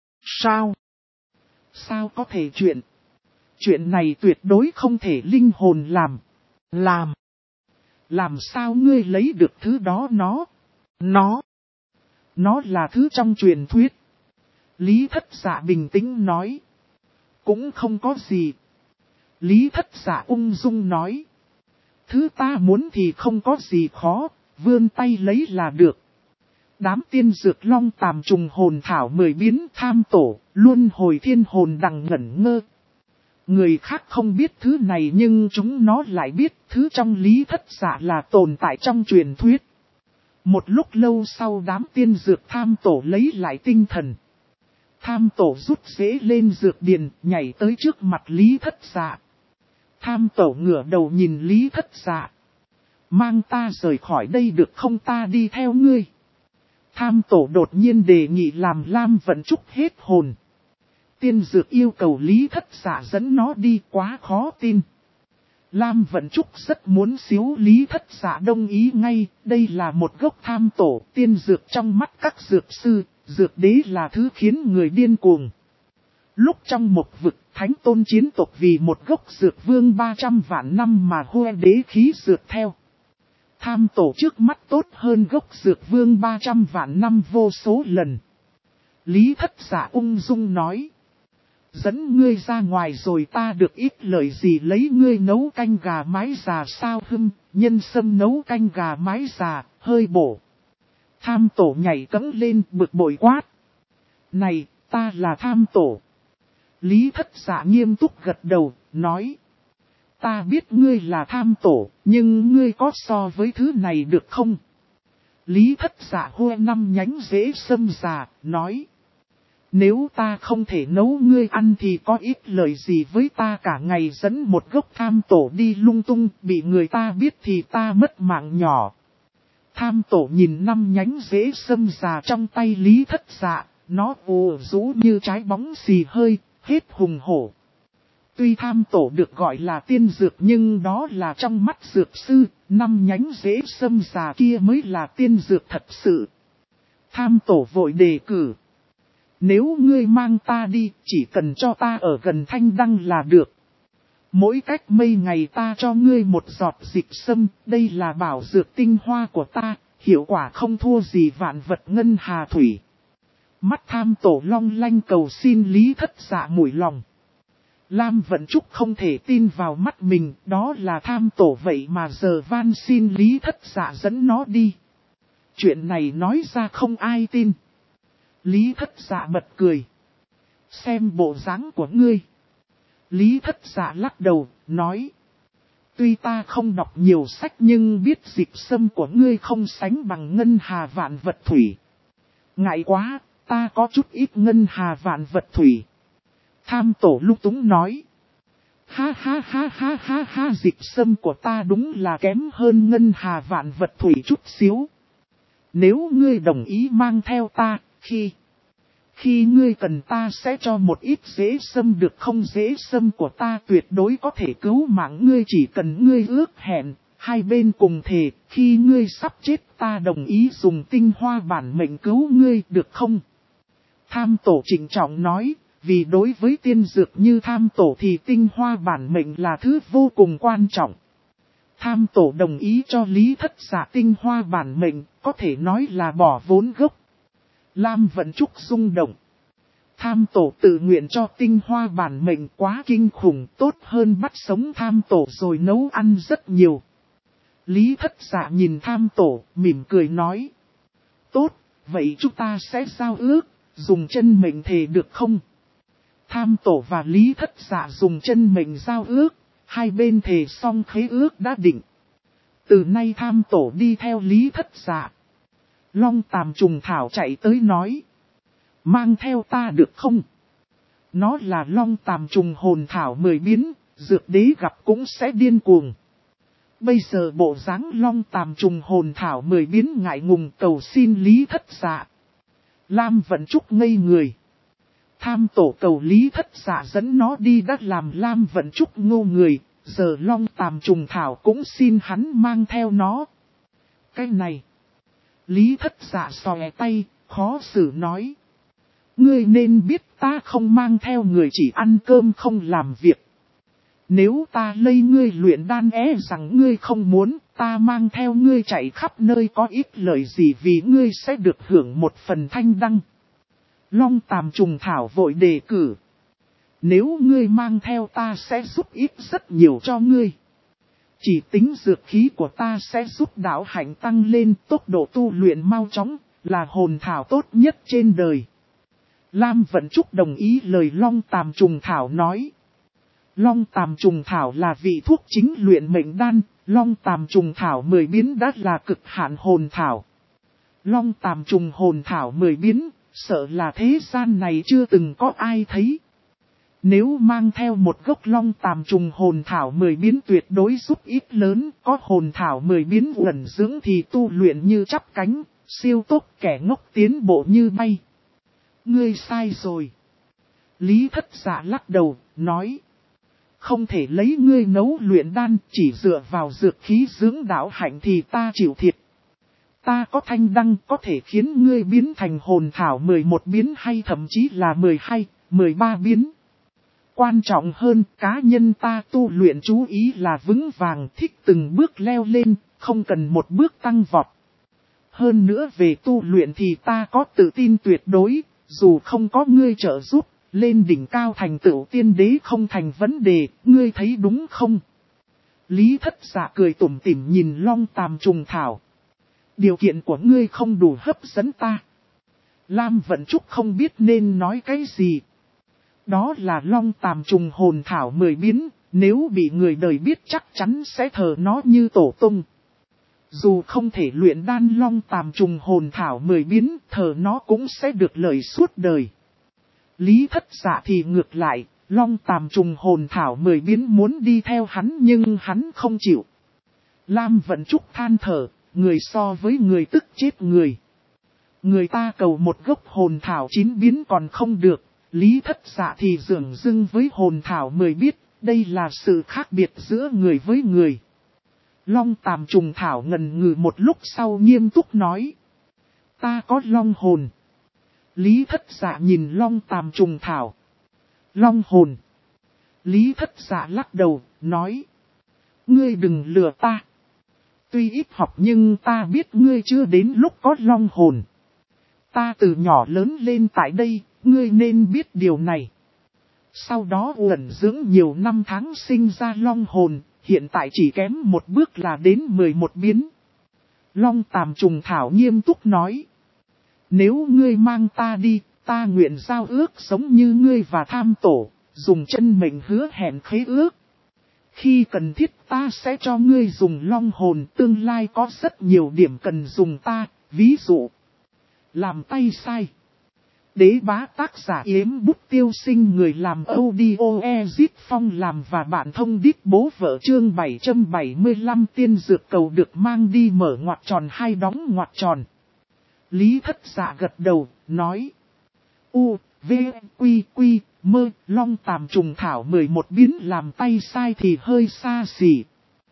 Sao có thể chuyện? Chuyện này tuyệt đối không thể linh hồn làm. Làm sao ngươi lấy được thứ đó Nó là thứ trong truyền thuyết. Lý Thất Dạ bình tĩnh nói. Cũng không có gì. Lý Thất Dạ ung dung nói. Thứ ta muốn thì không có gì khó, vươn tay lấy là được. Đám tiên dược Long Tàm trùng hồn thảo 10 biến tham tổ, luôn hồi thiên hồn đằng ngẩn ngơ. Người khác không biết thứ này nhưng chúng nó lại biết thứ trong Lý Thất Dạ là tồn tại trong truyền thuyết. Một lúc lâu sau đám tiên dược tham tổ lấy lại tinh thần. Tham tổ rút rễ lên dược điền, nhảy tới trước mặt Lý Thất Dạ. Tham tổ ngửa đầu nhìn Lý Thất Dạ. Mang ta rời khỏi đây được không, ta đi theo ngươi. Tham tổ đột nhiên đề nghị làm Lam Vận Trúc hết hồn. Tiên dược yêu cầu Lý Thất Dạ dẫn nó đi, quá khó tin. Lam Vận Trúc rất muốn xíu Lý Thất Dạ đồng ý ngay, đây là một gốc tham tổ, tiên dược trong mắt các dược sư, dược đế là thứ khiến người điên cuồng. Lúc trong một vực, thánh tôn chiến tộc vì một gốc dược vương 300 vạn năm mà hô đế khí dược theo. Tham tổ trước mắt tốt hơn gốc dược vương 300 vạn năm vô số lần. Lý Thất Dạ ung dung nói. Dẫn ngươi ra ngoài rồi ta được ít lời gì, lấy ngươi nấu canh gà mái già sao? Nhân sâm nấu canh gà mái già, hơi bổ. Tham tổ nhảy cẫng lên bực bội quát. Này, ta là tham tổ. Lý Thất Dạ nghiêm túc gật đầu, nói. Ta biết ngươi là tham tổ, nhưng ngươi có so với thứ này được không? Lý Thất Dạ hô 5 nhánh rễ sâm già, nói. Nếu ta không thể nấu ngươi ăn thì có ít lời gì với ta, cả ngày dẫn một gốc tham tổ đi lung tung, bị người ta biết thì ta mất mạng nhỏ. Tham tổ nhìn 5 nhánh rễ sâm già trong tay Lý Thất Dạ, nó ù rũ như trái bóng xì hơi, hết hùng hổ. Tuy tham tổ được gọi là tiên dược nhưng đó là trong mắt dược sư, 5 nhánh rễ sâm già kia mới là tiên dược thật sự. Tham tổ vội đề cử. Nếu ngươi mang ta đi, chỉ cần cho ta ở gần thanh đăng là được. Mỗi cách mấy ngày ta cho ngươi một giọt dịch sâm, đây là bảo dược tinh hoa của ta, hiệu quả không thua gì vạn vật ngân hà thủy. Mắt tham tổ long lanh cầu xin Lý Thất Dạ mủi lòng. Lam Vận Trúc không thể tin vào mắt mình, đó là tham tổ vậy mà giờ van xin Lý Thất Dạ dẫn nó đi. chuyện này nói ra không ai tin. Lý Thất Dạ bật cười. Xem bộ dáng của ngươi. Lý Thất Dạ lắc đầu, nói. Tuy ta không đọc nhiều sách nhưng biết dịch sâm của ngươi không sánh bằng ngân hà vạn vật thủy. Ngại quá, ta có chút ít ngân hà vạn vật thủy. Tham tổ lung túng nói. Ha ha ha ha ha ha, dịch sâm của ta đúng là kém hơn ngân hà vạn vật thủy chút xíu. Nếu ngươi đồng ý mang theo ta, khi ngươi cần ta sẽ cho một ít dễ sâm được không? Dễ sâm của ta tuyệt đối có thể cứu mạng ngươi, chỉ cần ngươi ước hẹn, hai bên cùng thề, khi ngươi sắp chết ta đồng ý dùng tinh hoa bản mệnh cứu ngươi được không? Tham tổ trịnh trọng nói, vì đối với tiên dược như tham tổ thì tinh hoa bản mệnh là thứ vô cùng quan trọng. Tham tổ đồng ý cho Lý Thất Dạ tinh hoa bản mệnh, có thể nói là bỏ vốn gốc. Lam Vận Trúc rung động. Tham tổ tự nguyện cho tinh hoa bản mệnh quá kinh khủng, tốt hơn bắt sống tham tổ rồi nấu ăn rất nhiều. Lý Thất Dạ nhìn tham tổ, mỉm cười nói. Tốt, vậy chúng ta sẽ giao ước, dùng chân mệnh thề được không? Tham tổ và Lý Thất Dạ dùng chân mệnh giao ước, hai bên thề xong khế ước đã định. Từ nay tham tổ đi theo Lý Thất Dạ. Long Tàm Trùng Thảo chạy tới nói. Mang theo ta được không? Nó là Long Tàm Trùng hồn thảo 10 biến, dược đế gặp cũng sẽ điên cuồng. Bây giờ bộ dáng Long Tàm Trùng hồn thảo 10 biến ngại ngùng cầu xin Lý Thất Dạ. Lam Vận Trúc ngây người. Tham tổ cầu Lý Thất Dạ dẫn nó đi đã làm Lam Vận Trúc ngô người, giờ Long Tàm Trùng thảo cũng xin hắn mang theo nó. Cái này. Lý Thất Dạ xòe tay, khó xử nói. Ngươi nên biết ta không mang theo người chỉ ăn cơm không làm việc. Nếu ta lây ngươi luyện đan rằng ngươi không muốn, ta mang theo ngươi chạy khắp nơi có ít lợi gì vì ngươi sẽ được hưởng một phần thanh đăng. Long Tàm Trùng thảo vội đề cử. Nếu ngươi mang theo ta sẽ giúp ít rất nhiều cho ngươi. Chỉ tính dược khí của ta sẽ giúp đạo hạnh tăng lên, tốc độ tu luyện mau chóng, là hồn thảo tốt nhất trên đời. Lam Vận Trúc đồng ý lời Long Tàm Trùng thảo nói. Long Tàm Trùng thảo là vị thuốc chính luyện mệnh đan, Long Tàm Trùng thảo 10 biến đã là cực hạn hồn thảo. Long Tàm Trùng hồn thảo 10 biến, sợ là thế gian này chưa từng có ai thấy. Nếu mang theo một gốc Long Tàm Trùng hồn thảo 10 biến tuyệt đối giúp ít lớn, có hồn thảo 10 biến ẩn dưỡng thì tu luyện như chắp cánh, siêu tốc kẻ ngốc tiến bộ như bay. Ngươi sai rồi. Lý Thất Dạ lắc đầu, nói. Không thể lấy ngươi nấu luyện đan, chỉ dựa vào dược khí dưỡng đạo hạnh thì ta chịu thiệt. Ta có thanh đăng có thể khiến ngươi biến thành hồn thảo 11 biến hay thậm chí là 12, 13 biến. Quan trọng hơn, cá nhân ta tu luyện chú ý là vững vàng, thích từng bước leo lên, không cần một bước tăng vọt. Hơn nữa về tu luyện thì ta có tự tin tuyệt đối, dù không có ngươi trợ giúp, lên đỉnh cao thành tựu tiên đế không thành vấn đề, ngươi thấy đúng không? Lý Thất Dạ cười tủm tỉm nhìn Long Tàm Trùng thảo. Điều kiện của ngươi không đủ hấp dẫn ta. Lam Vận Trúc không biết nên nói cái gì. Đó là Long Tàm Trùng hồn thảo 10 biến, nếu bị người đời biết chắc chắn sẽ thờ nó như tổ tung. Dù không thể luyện đan Long Tàm Trùng hồn thảo 10 biến, thờ nó cũng sẽ được lợi suốt đời. Lý Thất Dạ thì ngược lại, Long Tàm Trùng hồn thảo 10 biến muốn đi theo hắn nhưng hắn không chịu. Lam Vận Trúc than thở, người so với người tức chết người. Người ta cầu một gốc hồn thảo 9 biến còn không được, Lý Thất Dạ thì dửng dưng với hồn thảo 10 biến, đây là sự khác biệt giữa người với người. Long Tàm Trùng thảo ngần ngừ một lúc sau nghiêm túc nói. Ta có long hồn. Lý Thất Dạ nhìn Long Tàm Trùng thảo. Long hồn. Lý Thất Dạ lắc đầu, nói. Ngươi đừng lừa ta. Tuy ít học nhưng ta biết ngươi chưa đến lúc có long hồn. Ta từ nhỏ lớn lên tại đây, ngươi nên biết điều này. Sau đó ẩn dưỡng nhiều năm tháng sinh ra long hồn, hiện tại chỉ kém một bước là đến 11 biến. Long Tàm Trùng Thảo nghiêm túc nói. Nếu ngươi mang ta đi, ta nguyện giao ước sống như ngươi và Tham Tổ, dùng chân mệnh hứa hẹn khế ước. Khi cần thiết ta sẽ cho ngươi dùng long hồn, tương lai có rất nhiều điểm cần dùng ta, ví dụ. Làm tay sai. Đế bá tác giả Yếm Bút Tiêu Sinh, người làm audio Ezit Phong làm và bạn thông đít bố vợ. Chương 775 tiên dược cầu được mang đi, mở ngoặc tròn hai đóng ngoặc tròn. Lý Thất Dạ gật đầu, nói. U, V, Quy, Quy, Mơ, Long Tàm Trùng Thảo 11 biến làm tay sai thì hơi xa xỉ.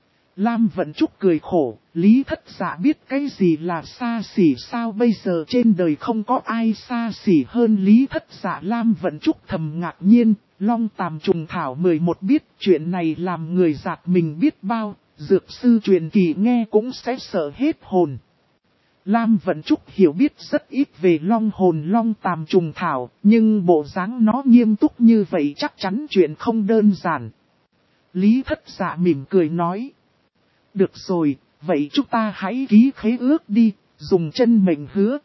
Lam Vận Trúc cười khổ, Lý Thất Dạ biết cái gì là xa xỉ sao, bây giờ trên đời không có ai xa xỉ hơn Lý Thất Dạ. Lam Vận Trúc thầm ngạc nhiên, Long Tàm Trùng Thảo 11 biết, chuyện này làm người giạt mình biết bao, dược sư truyền kỳ nghe cũng sẽ sợ hết hồn. Lam Vận Trúc hiểu biết rất ít về long hồn Long Tàm Trùng Thảo, nhưng bộ dáng nó nghiêm túc như vậy chắc chắn chuyện không đơn giản. Lý Thất Dạ mỉm cười nói. Được rồi, vậy chúng ta hãy ký khế ước đi, dùng chân mệnh hứa.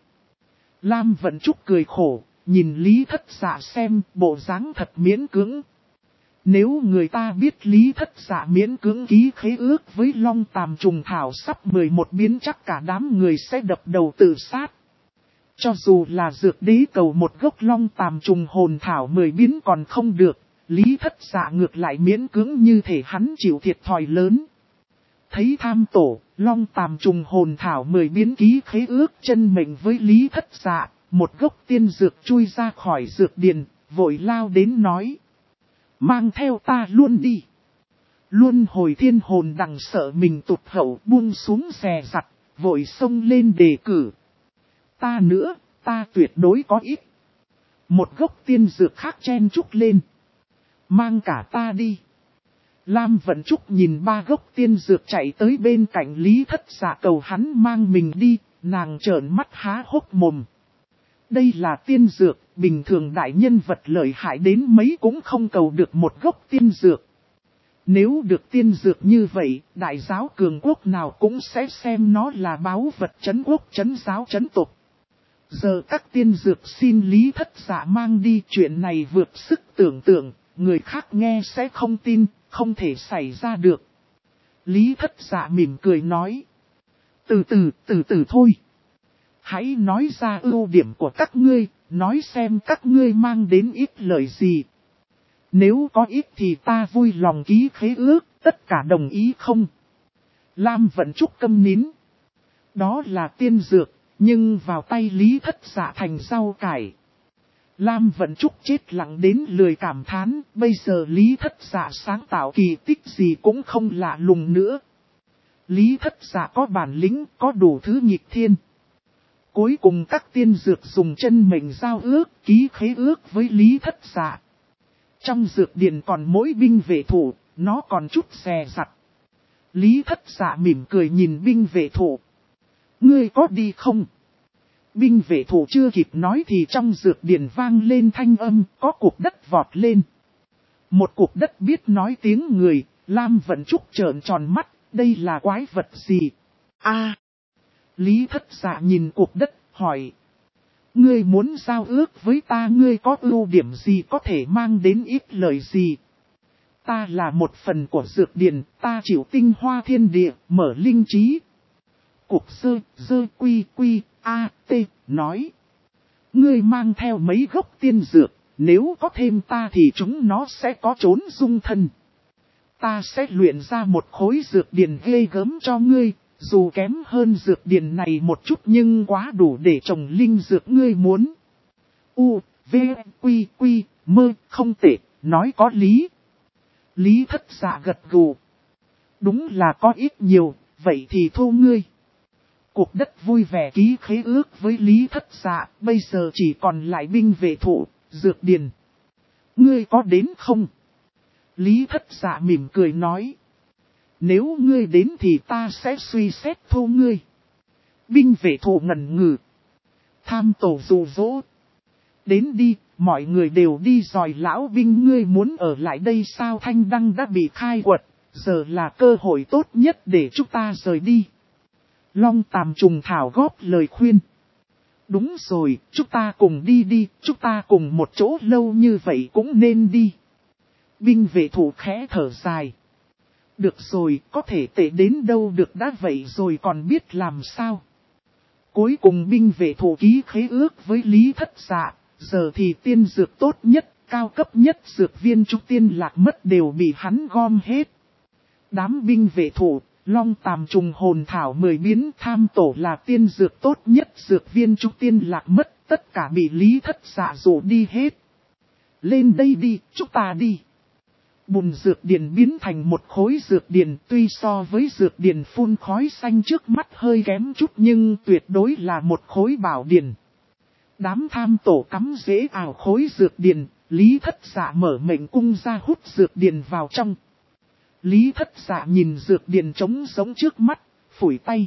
Lam Vận Trúc cười khổ, nhìn Lý Thất Dạ xem bộ dáng thật miễn cưỡng. Nếu người ta biết Lý Thất Dạ miễn cưỡng ký khế ước với Long Tàm Trùng Thảo sắp 11 biến, chắc cả đám người sẽ đập đầu tự sát. Cho dù là dược đế cầu một gốc Long Tàm Trùng hồn thảo 10 biến còn không được, Lý Thất Dạ ngược lại miễn cưỡng như thể hắn chịu thiệt thòi lớn. Thấy Tham Tổ, Long Tàm Trùng hồn thảo 10 biến ký khế ước chân mệnh với Lý Thất Dạ, một gốc tiên dược chui ra khỏi dược điền, vội lao đến nói. Mang theo ta luôn đi. Luân hồi thiên hồn đằng sợ mình tụt hậu, buông xuống xè giặt, vội xông lên đề cử. Ta nữa, ta tuyệt đối có ít. Một gốc tiên dược khác chen chúc lên. Mang cả ta đi. Lam Vận Trúc nhìn ba gốc tiên dược chạy tới bên cạnh Lý Thất Dạ cầu hắn mang mình đi, nàng trợn mắt há hốc mồm. Đây là tiên dược, bình thường đại nhân vật lợi hại đến mấy cũng không cầu được một gốc tiên dược. Nếu được tiên dược như vậy, đại giáo cường quốc nào cũng sẽ xem nó là báu vật trấn quốc trấn giáo trấn tục. Giờ các tiên dược xin Lý Thất Dạ mang đi, chuyện này vượt sức tưởng tượng, người khác nghe sẽ không tin, không thể xảy ra được. Lý Thất Dạ mỉm cười nói. Từ từ thôi. Hãy nói ra ưu điểm của các ngươi, nói xem các ngươi mang đến ít lợi gì. Nếu có ít thì ta vui lòng ký khế ước, tất cả đồng ý không? Lam Vận Trúc câm nín. Đó là tiên dược, nhưng vào tay Lý Thất Dạ thành rau cải. Lam Vận Trúc chết lặng đến lười cảm thán, bây giờ Lý Thất Dạ sáng tạo kỳ tích gì cũng không lạ lùng nữa. Lý Thất Dạ có bản lĩnh, có đủ thứ nghịch thiên. Cuối cùng các tiên dược dùng chân mệnh giao ước, ký khế ước với Lý Thất Dạ. Trong dược điền còn mỗi binh vệ thủ, nó còn chút xè giặt. Lý Thất Dạ mỉm cười nhìn binh vệ thủ. Ngươi có đi không? Binh vệ thủ chưa kịp nói thì trong dược điền vang lên thanh âm, có cục đất vọt lên. Một cục đất biết nói tiếng người, Lam Vận Trúc trợn tròn mắt, đây là quái vật gì? Lý Thất Dạ nhìn cục đất, hỏi. Ngươi muốn giao ước với ta, ngươi có ưu điểm gì có thể mang đến ít lợi gì? Ta là một phần của dược điền, ta chịu tinh hoa thiên địa, mở linh trí. Cục dơ quy a-t, nói. Ngươi mang theo mấy gốc tiên dược, nếu có thêm ta thì chúng nó sẽ có trốn dung thân. Ta sẽ luyện ra một khối dược điền ghê gớm cho ngươi. Dù kém hơn dược điền này một chút nhưng quá đủ để trồng linh dược ngươi muốn. U, V, Quy, Mơ, không tệ, nói có lý. Lý Thất Dạ gật gù. Đúng là có ít nhiều, vậy thì thu ngươi. Cuộc đất vui vẻ ký khế ước với Lý Thất Dạ, bây giờ chỉ còn lại binh vệ thủ, dược điền. Ngươi có đến không? Lý Thất Dạ mỉm cười nói. Nếu ngươi đến thì ta sẽ suy xét thu ngươi. Binh vệ thủ ngẩn ngừ. Tham Tổ dụ dỗ. Đến đi, mọi người đều đi rồi, lão binh ngươi muốn ở lại đây sao? Thanh đăng đã bị khai quật, giờ là cơ hội tốt nhất để chúng ta rời đi. Long Tàm trùng thảo góp lời khuyên. Đúng rồi, chúng ta cùng đi đi, chúng ta cùng một chỗ lâu như vậy cũng nên đi. Binh vệ thủ khẽ thở dài. Được rồi, có thể tệ đến đâu được đã vậy rồi còn biết làm sao. Cuối cùng binh vệ thủ ký khế ước với Lý Thất Dạ, giờ thì tiên dược tốt nhất, cao cấp nhất dược viên trúc tiên lạc mất đều bị hắn gom hết. Đám binh vệ thủ, Long Tàm trùng hồn thảo 10 biến tham tổ là tiên dược tốt nhất dược viên trúc tiên lạc mất, tất cả bị Lý Thất Dạ dụ đi hết. Lên đây đi, chúng ta đi. Bùn dược điền biến thành một khối dược điền, tuy so với dược điền phun khói xanh trước mắt hơi kém chút nhưng tuyệt đối là một khối bảo điền. Đám tham tổ cắm rễ ảo khối dược điền, Lý Thất Dạ mở mệnh cung ra hút dược điền vào trong. Lý Thất Dạ nhìn dược điền trống giống trước mắt, phủi tay.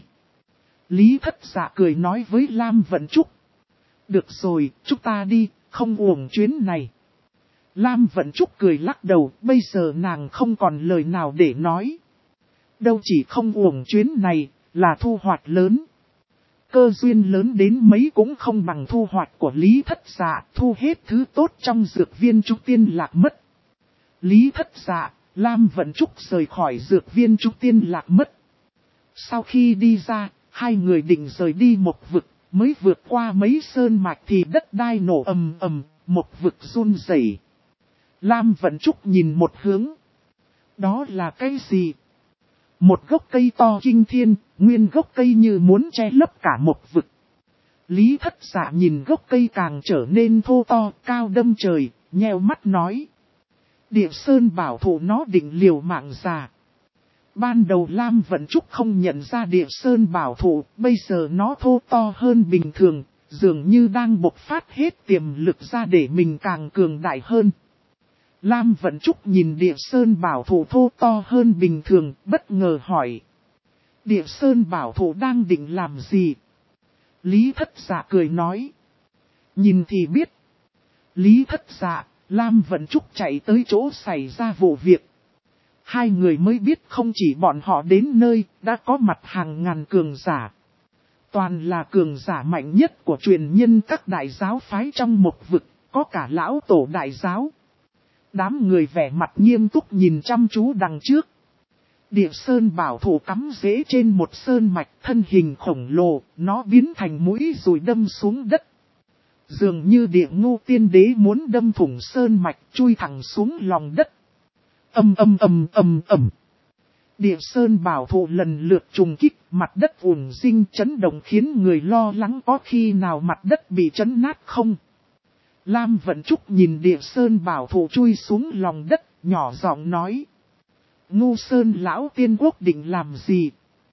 Lý Thất Dạ cười nói với Lam Vận Trúc. Được rồi, chúng ta đi, không uổng chuyến này. Lam Vận Trúc cười lắc đầu, bây giờ nàng không còn lời nào để nói. Đâu chỉ không uổng chuyến này, là thu hoạch lớn. Cơ duyên lớn đến mấy cũng không bằng thu hoạch của Lý Thất Dạ, thu hết thứ tốt trong dược viên trúc tiên lạc mất. Lý Thất Dạ, Lam Vận Trúc rời khỏi dược viên trúc tiên lạc mất. Sau khi đi ra, hai người định rời đi một vực, mới vượt qua mấy sơn mạch thì đất đai nổ ầm ầm, một vực run rẩy. Lam Vận Trúc nhìn một hướng. Đó là cái gì? Một gốc cây to kinh thiên, nguyên gốc cây như muốn che lấp cả một vực. Lý Thất Dạ nhìn gốc cây càng trở nên thô to, cao đâm trời, nheo mắt nói. Địa Sơn bảo thủ nó định liều mạng già. Ban đầu Lam Vận Trúc không nhận ra Địa Sơn bảo thủ, bây giờ nó thô to hơn bình thường, dường như đang bộc phát hết tiềm lực ra để mình càng cường đại hơn. Lam Vận Trúc nhìn Địa Sơn bảo thủ thô to hơn bình thường, bất ngờ hỏi. Địa Sơn bảo thủ đang định làm gì? Lý Thất Dạ cười nói. Nhìn thì biết. Lý Thất Dạ, Lam Vận Trúc chạy tới chỗ xảy ra vụ việc. Hai người mới biết không chỉ bọn họ đến nơi, đã có mặt hàng ngàn cường giả. Toàn là cường giả mạnh nhất của truyền nhân các đại giáo phái trong một vực, có cả lão tổ đại giáo. Đám người vẻ mặt nghiêm túc nhìn chăm chú đằng trước. Địa Sơn bảo thủ cắm rễ trên một sơn mạch thân hình khổng lồ, nó biến thành mũi rồi đâm xuống đất. Dường như Địa Ngưu Tiên Đế muốn đâm thủng sơn mạch chui thẳng xuống lòng đất. Ầm. Địa Sơn bảo thủ lần lượt trùng kích, mặt đất ùn rinh chấn động khiến người lo lắng có khi nào mặt đất bị chấn nát không. Lam Vận Trúc nhìn Địa Sơn bảo thủ chui xuống lòng đất, nhỏ giọng nói. Ngưu Sơn lão tiên quốc định làm gì?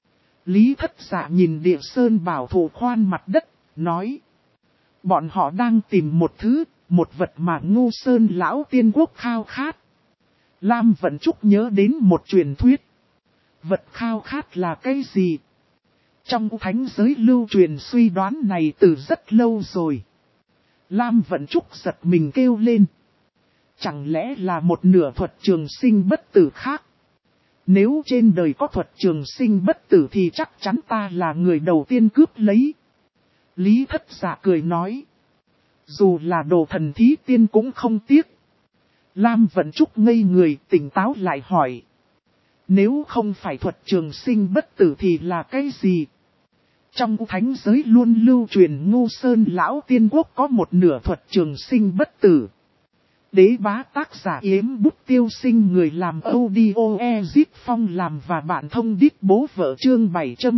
Lý Thất Dạ nhìn Địa Sơn bảo thủ khoan mặt đất, nói. Bọn họ đang tìm một thứ, một vật mà Ngưu Sơn lão tiên quốc khao khát. Lam Vận Trúc nhớ đến một truyền thuyết. Vật khao khát là cái gì? Trong thánh giới lưu truyền suy đoán này từ rất lâu rồi. Lam Vận Trúc giật mình kêu lên. Chẳng lẽ là một nửa thuật trường sinh bất tử khác? Nếu trên đời có thuật trường sinh bất tử thì chắc chắn ta là người đầu tiên cướp lấy. Lý Thất Dạ cười nói. Dù là đồ thần thí tiên cũng không tiếc. Lam Vận Trúc ngây người tỉnh táo lại hỏi. Nếu không phải thuật trường sinh bất tử thì là cái gì? Trong thánh giới luôn lưu truyền Ngưu Sơn lão tiên quốc có một nửa thuật trường sinh bất tử. Đế bá tác giả Yếm Bút Tiêu Sinh người làm audio Ezip Phong làm và bạn thông đít bố vợ chương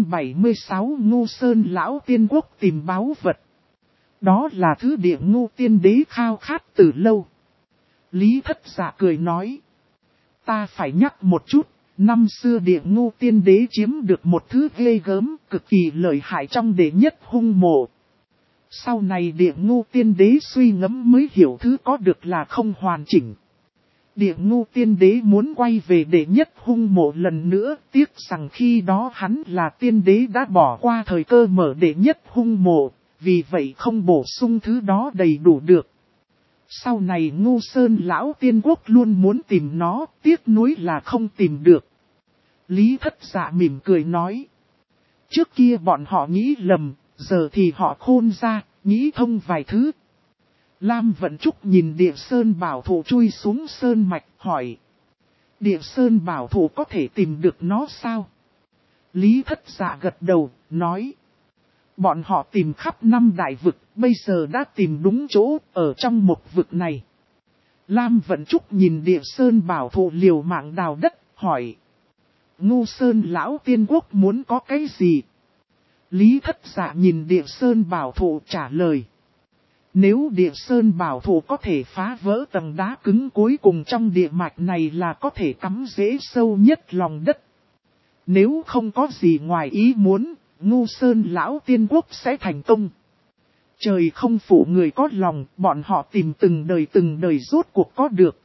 776 Ngưu Sơn lão tiên quốc tìm báu vật. Đó là thứ Địa Ngưu Tiên Đế khao khát từ lâu. Lý Thất Dạ cười nói. Ta phải nhắc một chút. Năm xưa Địa Ngưu Tiên Đế chiếm được một thứ ghê gớm, cực kỳ lợi hại trong đệ nhất hung mộ. Sau này Địa Ngưu Tiên Đế suy ngẫm mới hiểu thứ có được là không hoàn chỉnh. Địa Ngưu Tiên Đế muốn quay về đệ nhất hung mộ lần nữa, tiếc rằng khi đó hắn là tiên đế đã bỏ qua thời cơ mở đệ nhất hung mộ, vì vậy không bổ sung thứ đó đầy đủ được. Sau này Ngưu Sơn lão tiên quốc luôn muốn tìm nó, tiếc nuối là không tìm được. Lý Thất Dạ mỉm cười nói. Trước kia bọn họ nghĩ lầm, giờ thì họ khôn ra, nghĩ thông vài thứ. Lam Vận Trúc nhìn Địa Sơn bảo thủ chui xuống sơn mạch, hỏi. Địa Sơn bảo thủ có thể tìm được nó sao? Lý Thất Dạ gật đầu, nói. Bọn họ tìm khắp 5 đại vực, bây giờ đã tìm đúng chỗ, ở trong một vực này. Lam Vận Trúc nhìn Địa Sơn bảo thủ liều mạng đào đất, hỏi. Ngu Sơn lão tiên quốc muốn có cái gì? Lý Thất Dạ nhìn Địa Sơn bảo thủ trả lời. Nếu Địa Sơn bảo thủ có thể phá vỡ tầng đá cứng cuối cùng trong địa mạch này là có thể cắm rễ sâu nhất lòng đất. Nếu không có gì ngoài ý muốn, Ngu Sơn lão tiên quốc sẽ thành công. Trời không phụ người có lòng, bọn họ tìm từng đời rốt cuộc có được.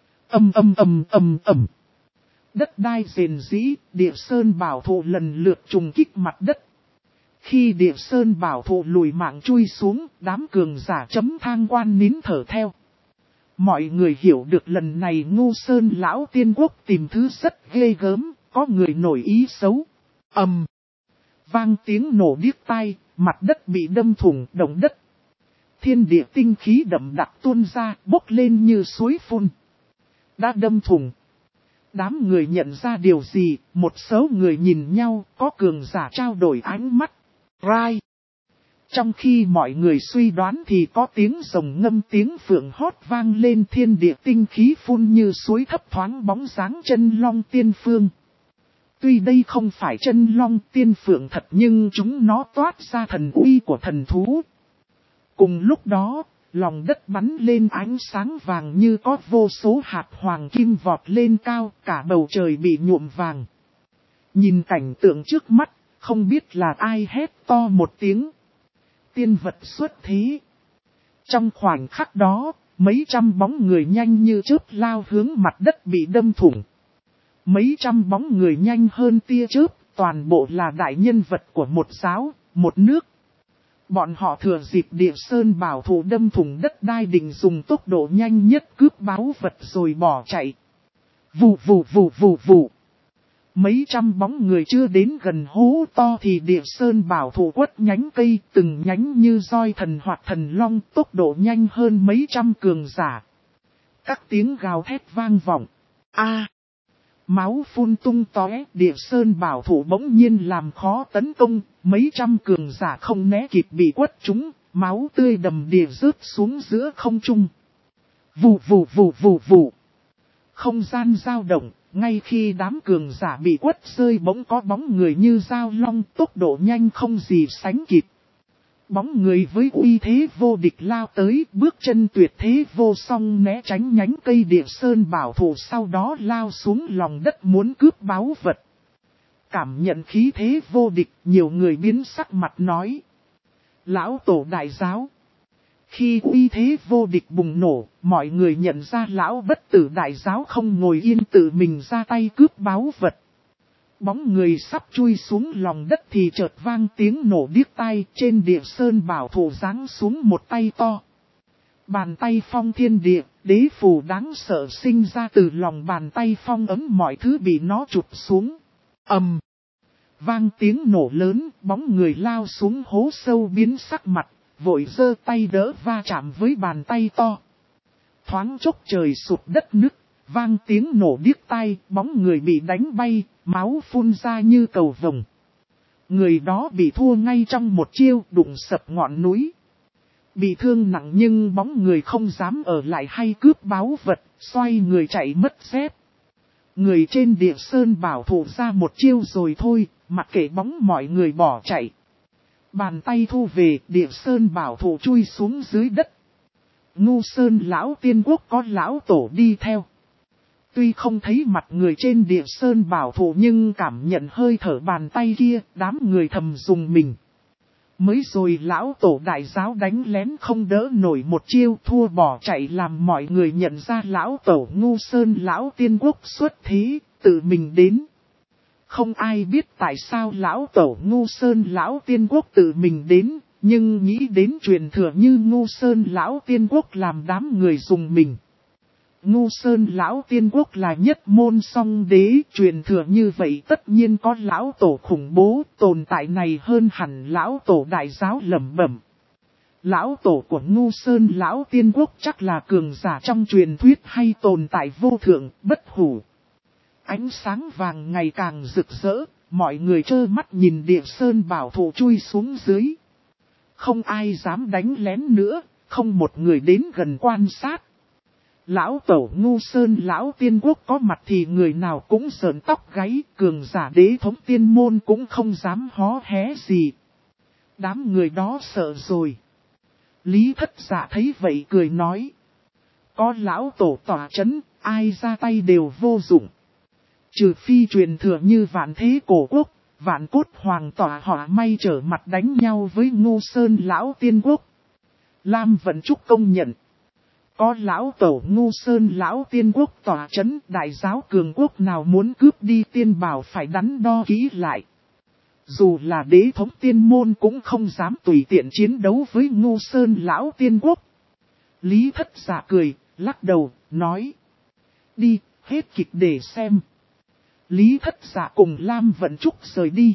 Ầm. Đất đai rền rĩ, Địa Sơn bảo thủ lần lượt trùng kích mặt đất. Khi Địa Sơn bảo thủ lùi mạng chui xuống, đám cường giả chấm thang quan nín thở theo. Mọi người hiểu được lần này Ngu Sơn lão tiên quốc tìm thứ rất ghê gớm, có người nổi ý xấu. Vang tiếng nổ điếc tai, mặt đất bị đâm thủng, động đất. Thiên địa tinh khí đậm đặc tuôn ra, bốc lên như suối phun. Đã đâm thủng. Đám người nhận ra điều gì, một số người nhìn nhau, có cường giả trao đổi ánh mắt. Rai. Trong khi mọi người suy đoán thì có tiếng rồng ngâm tiếng phượng hót vang lên, thiên địa tinh khí phun như suối thấp thoáng bóng dáng chân long tiên phương. Tuy đây không phải chân long tiên phượng thật nhưng chúng nó toát ra thần uy của thần thú. Cùng lúc đó, lòng đất bắn lên ánh sáng vàng như có vô số hạt hoàng kim vọt lên cao, cả bầu trời bị nhuộm vàng. Nhìn cảnh tượng trước mắt, không biết là ai hét to một tiếng. Tiên vật xuất thế. Trong khoảnh khắc đó, mấy trăm bóng người nhanh như chớp lao hướng mặt đất bị đâm thủng. Mấy trăm bóng người nhanh hơn tia chớp, toàn bộ là đại nhân vật của một giáo, một nước. Bọn họ thừa dịp Địa Sơn bảo thủ đâm thủng đất đai định dùng tốc độ nhanh nhất cướp báu vật rồi bỏ chạy. Vù. Mấy trăm bóng người chưa đến gần hố to thì Địa Sơn bảo thủ quất nhánh cây, từng nhánh như roi thần hoặc thần long, tốc độ nhanh hơn mấy trăm cường giả. Các tiếng gào thét vang vọng. Máu phun tung tóe, Địa Sơn bảo thủ bỗng nhiên làm khó tấn công, mấy trăm cường giả không né kịp bị quất trúng, máu tươi đầm đìa rớt xuống giữa không trung. Vù. Không gian dao động, ngay khi đám cường giả bị quất rơi bỗng có bóng người như dao long, tốc độ nhanh không gì sánh kịp. Bóng người với uy thế vô địch lao tới, bước chân tuyệt thế vô song né tránh nhánh cây Địa Sơn bảo thủ, sau đó lao xuống lòng đất muốn cướp báu vật. Cảm nhận khí thế vô địch, nhiều người biến sắc mặt nói. Lão tổ đại giáo. Khi uy thế vô địch bùng nổ, mọi người nhận ra lão bất tử đại giáo không ngồi yên tự mình ra tay cướp báu vật. Bóng người sắp chui xuống lòng đất thì chợt vang tiếng nổ điếc tai, trên Địa Sơn bảo thủ giáng xuống một tay to. Bàn tay phong thiên địa, đế phù đáng sợ sinh ra từ lòng bàn tay phong ấm mọi thứ bị nó chụp xuống. Vang tiếng nổ lớn, bóng người lao xuống hố sâu biến sắc mặt, vội giơ tay đỡ va chạm với bàn tay to. Thoáng chốc trời sụp đất nứt, vang tiếng nổ điếc tai, bóng người bị đánh bay, máu phun ra như cầu vồng. Người đó bị thua ngay trong một chiêu, đụng sập ngọn núi. Bị thương nặng nhưng bóng người không dám ở lại hay cướp báu vật, xoay người chạy mất dép. Người trên Địa Sơn bảo thủ ra một chiêu rồi thôi, mặc kệ bóng mọi người bỏ chạy. Bàn tay thu về, Địa Sơn bảo thủ chui xuống dưới đất. Ngu Sơn lão tiên quốc có lão tổ đi theo. Tuy không thấy mặt người trên Địa Sơn bảo thủ nhưng cảm nhận hơi thở bàn tay kia, đám người thầm dùng mình. Mới rồi lão tổ đại giáo đánh lén không đỡ nổi một chiêu, thua bỏ chạy làm mọi người nhận ra lão tổ Ngu Sơn lão tiên quốc xuất thế, tự mình đến. Không ai biết tại sao lão tổ Ngu Sơn lão tiên quốc tự mình đến, nhưng nghĩ đến truyền thừa như Ngu Sơn lão tiên quốc làm đám người dùng mình. Ngưu Sơn Lão Tiên Quốc là nhất môn song đế, truyền thừa như vậy tất nhiên có lão tổ khủng bố, tồn tại này hơn hẳn lão tổ đại giáo lẩm bẩm. Lão tổ của Ngưu Sơn Lão Tiên Quốc chắc là cường giả trong truyền thuyết hay tồn tại vô thượng, bất hủ. Ánh sáng vàng ngày càng rực rỡ, mọi người trơ mắt nhìn Địa Sơn bảo thụ chui xuống dưới. Không ai dám đánh lén nữa, không một người đến gần quan sát. Lão tổ Ngưu Sơn Lão Tiên Quốc có mặt thì người nào cũng sởn tóc gáy, cường giả đế thống tiên môn cũng không dám hó hé gì. Đám người đó sợ rồi. Lý Thất Dạ thấy vậy cười nói. Có lão tổ tỏa chấn, ai ra tay đều vô dụng. Trừ phi truyền thừa như Vạn Thế Cổ Quốc, Vạn Cốt Hoàng tỏa họ may trở mặt đánh nhau với Ngưu Sơn Lão Tiên Quốc. Lam Vận Trúc công nhận. Có lão tổ Ngưu Sơn Lão Tiên Quốc tỏa chấn, đại giáo cường quốc nào muốn cướp đi tiên bảo phải đắn đo kỹ lại. Dù là đế thống tiên môn cũng không dám tùy tiện chiến đấu với Ngưu Sơn Lão Tiên Quốc. Lý Thất Dạ cười, lắc đầu, nói. Đi, hết kịch để xem. Lý Thất Dạ cùng Lam Vận Trúc rời đi.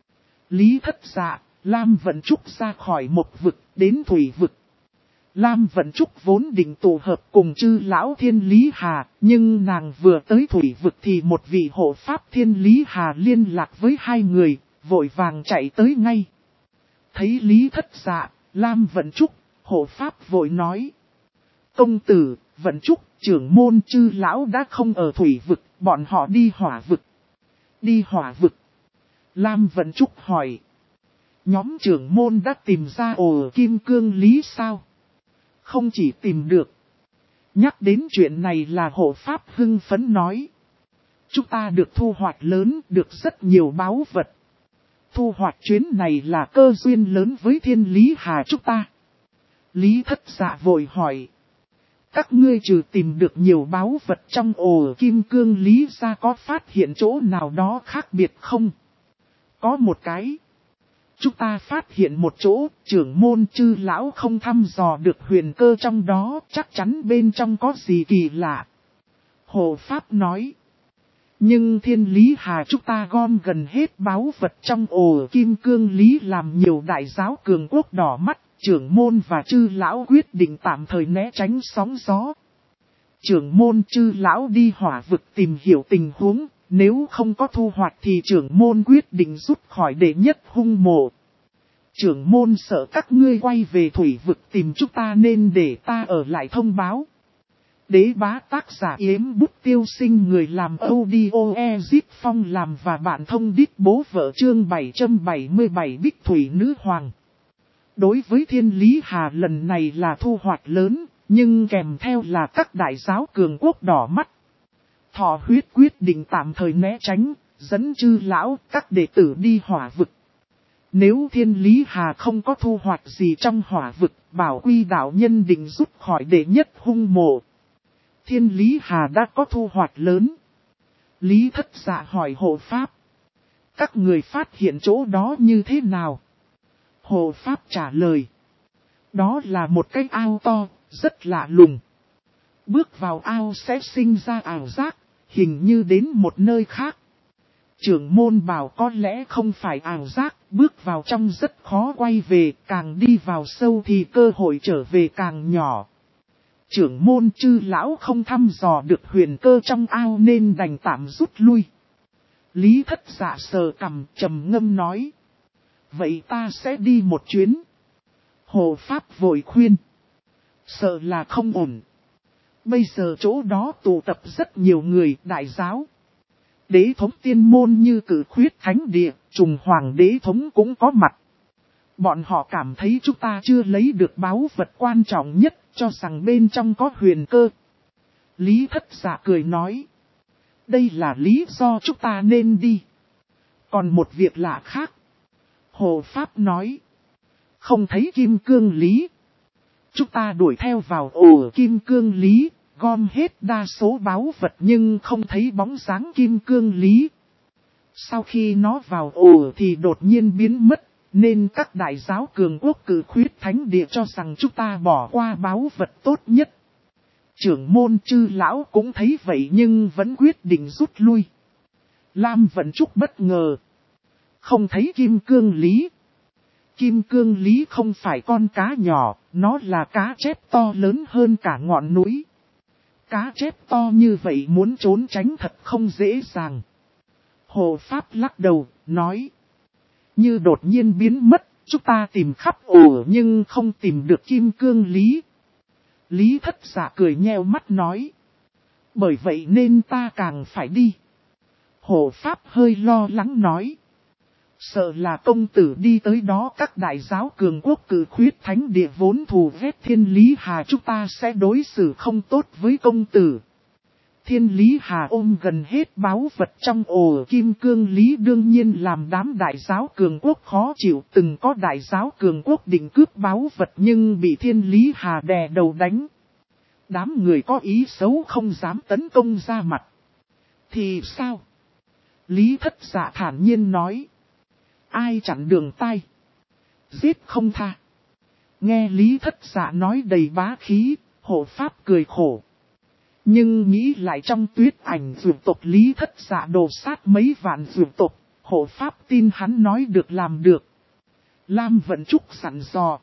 Lý Thất Dạ, Lam Vận Trúc ra khỏi một vực, đến thủy vực. Lam Vận Trúc vốn định tụ hợp cùng chư lão Thiên Lý Hà, nhưng nàng vừa tới thủy vực thì một vị hộ pháp Thiên Lý Hà liên lạc với hai người, vội vàng chạy tới ngay. Thấy Lý Thất Dạ, Lam Vận Trúc, hộ pháp vội nói. Công tử, Vận Trúc, trưởng môn chư lão đã không ở thủy vực, bọn họ đi hỏa vực. Đi hỏa vực. Lam Vận Trúc hỏi. Nhóm trưởng môn đã tìm ra ổ kim cương lý sao? Không chỉ tìm được. Nhắc đến chuyện này là hộ pháp hưng phấn nói. Chúng ta được thu hoạch lớn, được rất nhiều báu vật. Thu hoạch chuyến này là cơ duyên lớn với Thiên Lý Hà chúng ta. Lý Thất Dạ vội hỏi. Các ngươi trừ tìm được nhiều báu vật trong ổ kim cương lý ra có phát hiện chỗ nào đó khác biệt không? Có một cái. Chúng ta phát hiện một chỗ, trưởng môn chư lão không thăm dò được huyền cơ trong đó, chắc chắn bên trong có gì kỳ lạ. Hộ Pháp nói. Nhưng Thiên Lý Hà chúng ta gom gần hết báu vật trong ổ kim cương lý làm nhiều đại giáo cường quốc đỏ mắt, trưởng môn và chư lão quyết định tạm thời né tránh sóng gió. Trưởng môn chư lão đi hỏa vực tìm hiểu tình huống, nếu không có thu hoạch thì trưởng môn quyết định rút khỏi đệ nhất hung mộ. Trưởng môn sợ các ngươi quay về thủy vực tìm chúng ta nên để ta ở lại thông báo. Đế bá tác giả Yếm Bút Tiêu Sinh, người làm audio Ezip Phong làm và bạn thông đít bố vợ chương 777 Bích Thủy Nữ Hoàng. Đối với Thiên Lý Hà lần này là thu hoạch lớn, nhưng kèm theo là các đại giáo cường quốc đỏ mắt. Thọ Huyết quyết định tạm thời né tránh, dẫn chư lão các đệ tử đi hỏa vực. Nếu Thiên Lý Hà không có thu hoạch gì trong hỏa vực, Bảo Quy đạo nhân định rút khỏi đệ nhất hung mộ. Thiên Lý Hà đã có thu hoạch lớn. Lý Thất Dạ hỏi hộ pháp. Các người phát hiện chỗ đó như thế nào? Hộ pháp trả lời. Đó là một cái ao to, rất lạ lùng. Bước vào ao sẽ sinh ra ảo giác, hình như đến một nơi khác. Trưởng môn bảo có lẽ không phải ảo giác, bước vào trong rất khó quay về, càng đi vào sâu thì cơ hội trở về càng nhỏ. Trưởng môn chư lão không thăm dò được huyền cơ trong ao nên đành tạm rút lui. Lý Thất Dạ sờ cằm trầm ngâm nói. Vậy ta sẽ đi một chuyến. Hộ pháp vội khuyên. Sợ là không ổn. Bây giờ chỗ đó tụ tập rất nhiều người đại giáo. Đế thống tiên môn như Cử Khuyết Thánh Địa, Trùng Hoàng đế thống cũng có mặt. Bọn họ cảm thấy chúng ta chưa lấy được báu vật quan trọng nhất, cho rằng bên trong có huyền cơ. Lý Thất Dạ cười nói. Đây là lý do chúng ta nên đi. Còn một việc lạ khác. Hộ Pháp nói. Không thấy kim cương lý. Chúng ta đuổi theo vào ổ kim cương lý, gom hết đa số báu vật nhưng không thấy bóng dáng kim cương lý. Sau khi nó vào ổ thì đột nhiên biến mất, nên các đại giáo cường quốc Cử Khuyết Thánh Địa cho rằng chúng ta bỏ qua báu vật tốt nhất. Trưởng môn Chư lão cũng thấy vậy nhưng vẫn quyết định rút lui. Lam Vận Trúc bất ngờ. Không thấy Kim Cương Lý. Kim Cương Lý không phải con cá nhỏ, nó là cá chép to lớn hơn cả ngọn núi. Cá chép to như vậy muốn trốn tránh thật không dễ dàng. Hộ Pháp lắc đầu, nói. Như đột nhiên biến mất, chúng ta tìm khắp ổ nhưng không tìm được Kim Cương Lý. Lý Thất Dạ cười nheo mắt nói. Bởi vậy nên ta càng phải đi. Hộ Pháp hơi lo lắng nói. Sợ là công tử đi tới đó các đại giáo cường quốc cử khuyết thánh địa vốn thù ghét Thiên Lý Hà chúng ta sẽ đối xử không tốt với công tử. Thiên Lý Hà ôm gần hết báu vật trong ổ Kim Cương Lý đương nhiên làm đám đại giáo cường quốc khó chịu. Từng có đại giáo cường quốc định cướp báu vật nhưng bị Thiên Lý Hà đè đầu đánh. Đám người có ý xấu không dám tấn công ra mặt. Thì sao? Lý Thất Dạ thản nhiên nói. Ai chặn đường tai? Giết không tha. Nghe Lý Thất Dạ nói đầy bá khí, Hộ Pháp cười khổ. Nhưng nghĩ lại trong tuyết ảnh dược tộc Lý Thất Dạ đồ sát mấy vạn dược tộc, Hộ Pháp tin hắn nói được làm được. Lam Vận Trúc sẵn dò.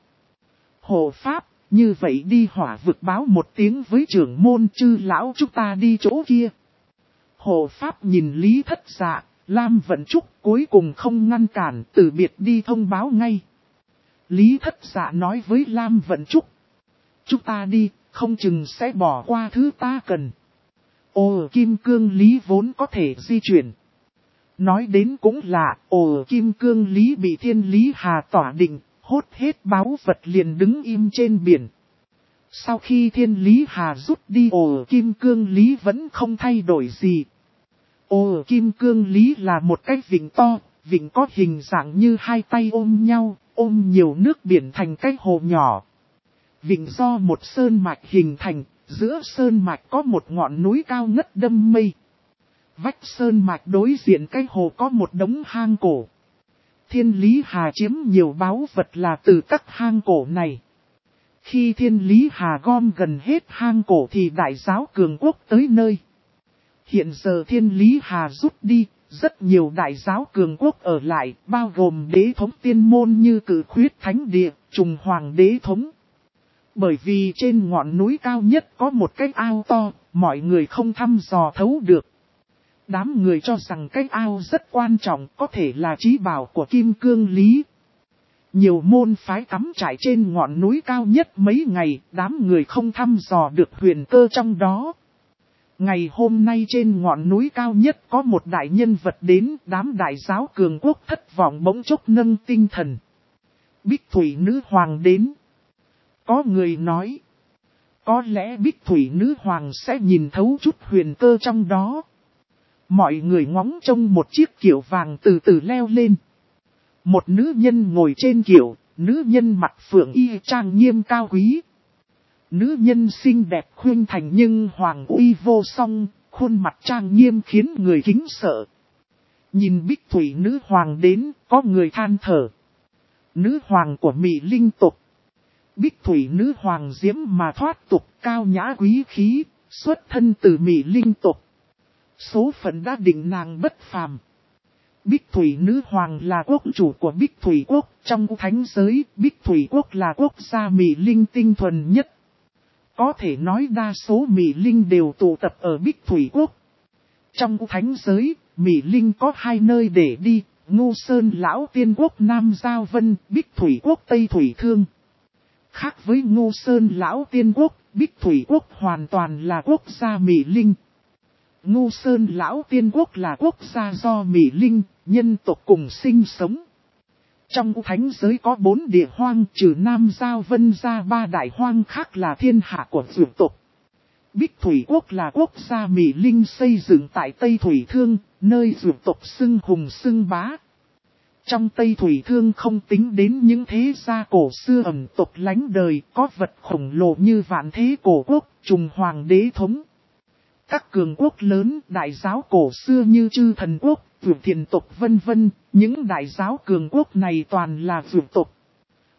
Hộ Pháp, như vậy đi hỏa vực báo một tiếng với trưởng môn Chư lão chúng ta đi chỗ kia. Hộ Pháp nhìn Lý Thất Dạ, Lam Vận Trúc cuối cùng không ngăn cản, từ biệt đi thông báo ngay. Lý Thất Dạ nói với Lam Vận Trúc. Chúng ta đi, không chừng sẽ bỏ qua thứ ta cần. Ồ Kim Cương Lý vốn có thể di chuyển. Nói đến cũng lạ, ồ Kim Cương Lý bị Thiên Lý Hà tỏa định, hốt hết báu vật liền đứng im trên biển. Sau khi Thiên Lý Hà rút đi ồ Kim Cương Lý vẫn không thay đổi gì. Ồ Kim Cương Lý là một cái vịnh to, vịnh có hình dạng như hai tay ôm nhau, ôm nhiều nước biển thành cái hồ nhỏ. Vịnh do một sơn mạch hình thành, giữa sơn mạch có một ngọn núi cao ngất đâm mây. Vách sơn mạch đối diện cái hồ có một đống hang cổ. Thiên Lý Hà chiếm nhiều báu vật là từ các hang cổ này. Khi Thiên Lý Hà gom gần hết hang cổ thì đại giáo cường quốc tới nơi. Hiện giờ Thiên Lý Hà rút đi, rất nhiều đại giáo cường quốc ở lại, bao gồm đế thống tiên môn như Cử Khuyết Thánh Địa, Trùng Hoàng đế thống. Bởi vì trên ngọn núi cao nhất có một cái ao to, mọi người không thăm dò thấu được. Đám người cho rằng cái ao rất quan trọng, có thể là trí bảo của Kim Cương Lý. Nhiều môn phái cắm trại trên ngọn núi cao nhất mấy ngày, đám người không thăm dò được huyền cơ trong đó. Ngày hôm nay trên ngọn núi cao nhất có một đại nhân vật đến, đám đại giáo cường quốc thất vọng bỗng chốc nâng tinh thần. Bích Thủy Nữ Hoàng đến. Có người nói, có lẽ Bích Thủy Nữ Hoàng sẽ nhìn thấu chút huyền cơ trong đó. Mọi người ngóng trông một chiếc kiệu vàng từ từ leo lên. Một nữ nhân ngồi trên kiệu, nữ nhân mặc phượng y trang nghiêm cao quý. Nữ nhân xinh đẹp khuynh thành nhưng hoàng uy vô song, khuôn mặt trang nghiêm khiến người kính sợ. Nhìn Bích Thủy Nữ Hoàng đến, có người than thở. Nữ hoàng của Mị Linh tộc. Bích Thủy Nữ Hoàng diễm mà thoát tục, cao nhã quý khí, xuất thân từ Mị Linh tộc. Số phận đã định nàng bất phàm. Bích Thủy Nữ Hoàng là quốc chủ của Bích Thủy Quốc, trong thánh giới, Bích Thủy Quốc là quốc gia Mị Linh tinh thuần nhất. Có thể nói đa số Mị Linh đều tụ tập ở Bích Thủy Quốc. Trong thánh giới, Mị Linh có hai nơi để đi, Ngô Sơn Lão Tiên Quốc Nam Giao Vân, Bích Thủy Quốc Tây Thủy Thương. Khác với Ngô Sơn Lão Tiên Quốc, Bích Thủy Quốc hoàn toàn là quốc gia Mị Linh. Ngô Sơn Lão Tiên Quốc là quốc gia do Mị Linh, nhân tộc cùng sinh sống. Trong thánh giới có 4 địa hoang, trừ Nam Giao Vân ra 3 đại hoang khác là thiên hạ của dược tộc. Bích Thủy Quốc là quốc gia Mị Linh xây dựng tại Tây Thủy Thương, nơi dược tộc xưng hùng xưng bá. Trong Tây Thủy Thương không tính đến những thế gia cổ xưa ẩn tộc lánh đời, có vật khổng lồ như Vạn Thế Cổ Quốc, Trùng Hoàng đế thống. Các cường quốc lớn, đại giáo cổ xưa như Chư Thần Quốc, Vượt Thiền tộc vân vân, những đại giáo cường quốc này toàn là vượt tộc.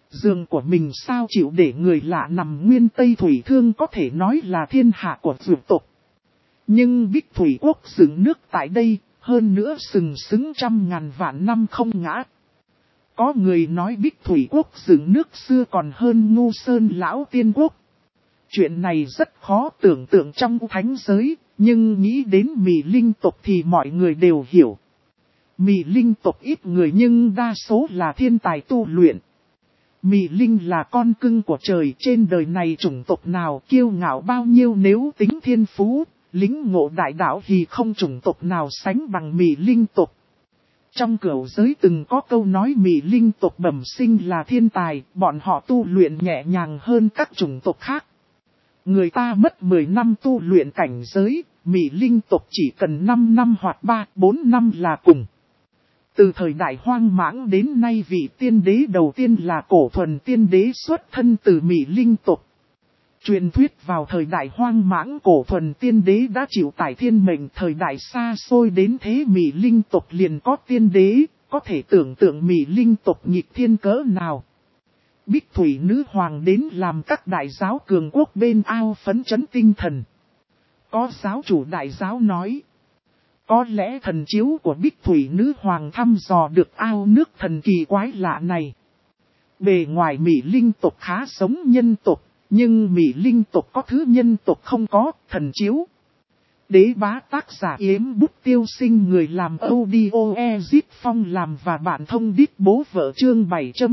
Giường của mình sao chịu để người lạ nằm nguyên Tây Thủy Thương có thể nói là thiên hạ của dược tộc. Nhưng Bích Thủy Quốc dựng nước tại đây, hơn nữa sừng sững trăm ngàn vạn năm không ngã. Có người nói Bích Thủy Quốc dựng nước xưa còn hơn Ngu Sơn Lão Tiên Quốc. Chuyện này rất khó tưởng tượng trong thánh giới, nhưng nghĩ đến Mị Linh tộc thì mọi người đều hiểu. Mị Linh tộc ít người nhưng đa số là thiên tài tu luyện. Mị Linh là con cưng của trời, trên đời này chủng tộc nào kiêu ngạo bao nhiêu nếu tính thiên phú, lính ngộ đại đạo thì không chủng tộc nào sánh bằng Mị Linh tộc. Trong cửu giới từng có câu nói Mị Linh tộc bẩm sinh là thiên tài, bọn họ tu luyện nhẹ nhàng hơn các chủng tộc khác. Người ta mất 10 năm tu luyện cảnh giới, Mị Linh tộc chỉ cần 5 năm hoặc 3-4 năm là cùng. Từ thời đại hoang mãng đến nay vị tiên đế đầu tiên là Cổ Thuần tiên đế xuất thân từ Mị Linh tộc. Truyền thuyết vào thời đại hoang mãng Cổ Thuần tiên đế đã chịu tải thiên mệnh, thời đại xa xôi đến thế Mị Linh tộc liền có tiên đế, có thể tưởng tượng Mị Linh tộc nghịch thiên cỡ nào. Bích Thủy Nữ Hoàng đến làm các đại giáo cường quốc bên ao phấn chấn tinh thần. Có giáo chủ đại giáo nói, có lẽ thần chiếu của Bích Thủy Nữ Hoàng thăm dò được ao nước thần kỳ quái lạ này. Bề ngoài Mị Linh tộc khá giống nhân tộc, nhưng Mị Linh tộc có thứ nhân tộc không có, thần chiếu. Đế bá tác giả Yếm Bút Tiêu Sinh, người làm audio Ezip Phong làm và bạn thông đít bố vợ chương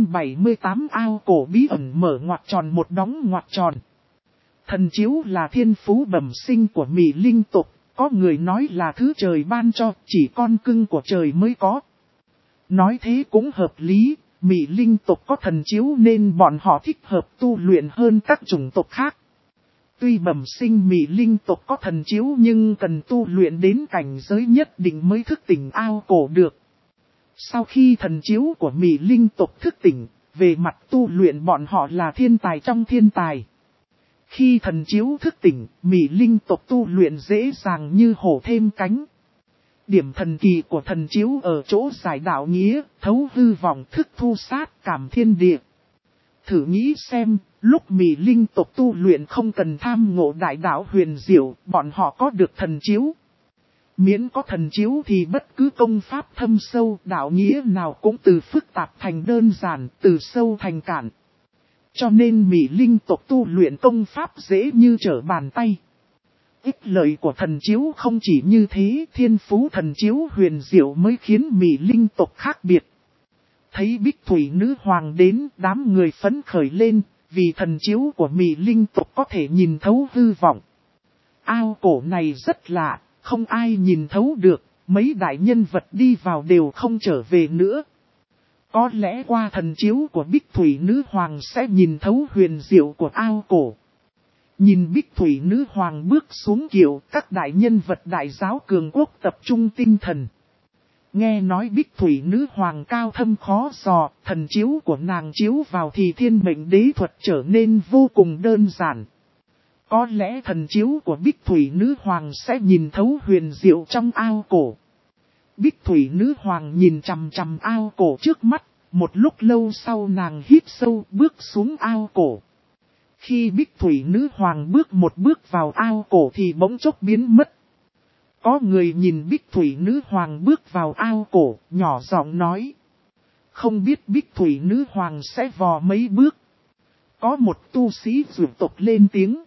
778 ao cổ bí ẩn mở ngoặc tròn một đóng ngoặc tròn. Thần chiếu là thiên phú bẩm sinh của Mị Linh tộc, có người nói là thứ trời ban cho, chỉ con cưng của trời mới có. Nói thế cũng hợp lý, Mị Linh tộc có thần chiếu nên bọn họ thích hợp tu luyện hơn các chủng tộc khác. Tuy bẩm sinh Mị Linh tộc có thần chiếu nhưng cần tu luyện đến cảnh giới nhất định mới thức tỉnh ao cổ được. Sau khi thần chiếu của Mị Linh tộc thức tỉnh, về mặt tu luyện bọn họ là thiên tài trong thiên tài. Khi thần chiếu thức tỉnh, Mị Linh tộc tu luyện dễ dàng như hổ thêm cánh. Điểm thần kỳ của thần chiếu ở chỗ giải đạo nghĩa, thấu hư vọng, thức thu sát, cảm thiên địa. Thử nghĩ xem, lúc Mị Linh tộc tu luyện không cần tham ngộ đại đạo huyền diệu, bọn họ có được thần chiếu. Miễn có thần chiếu thì bất cứ công pháp thâm sâu, đạo nghĩa nào cũng từ phức tạp thành đơn giản, từ sâu thành cạn. Cho nên Mị Linh tộc tu luyện công pháp dễ như trở bàn tay. Ích lợi của thần chiếu không chỉ như thế, thiên phú thần chiếu huyền diệu mới khiến Mị Linh tộc khác biệt. Thấy Bích Thủy Nữ Hoàng đến, đám người phấn khởi lên, vì thần chiếu của Mị Linh tộc có thể nhìn thấu hư vọng. Ao cổ này rất lạ, không ai nhìn thấu được, mấy đại nhân vật đi vào đều không trở về nữa. Có lẽ qua thần chiếu của Bích Thủy Nữ Hoàng sẽ nhìn thấu huyền diệu của ao cổ. Nhìn Bích Thủy Nữ Hoàng bước xuống kiệu, các đại nhân vật đại giáo cường quốc tập trung tinh thần. Nghe nói Bích Thủy Nữ Hoàng cao thâm khó dò, thần chiếu của nàng chiếu vào thì thiên mệnh đế thuật trở nên vô cùng đơn giản. Có lẽ thần chiếu của Bích Thủy Nữ Hoàng sẽ nhìn thấu huyền diệu trong ao cổ. Bích Thủy Nữ Hoàng nhìn chằm chằm ao cổ trước mắt, một lúc lâu sau nàng hít sâu bước xuống ao cổ. Khi Bích Thủy Nữ Hoàng bước một bước vào ao cổ thì bỗng chốc biến mất. Có người nhìn Bích Thủy Nữ Hoàng bước vào ao cổ, nhỏ giọng nói. Không biết Bích Thủy Nữ Hoàng sẽ vò mấy bước. Có một tu sĩ dược tộc lên tiếng.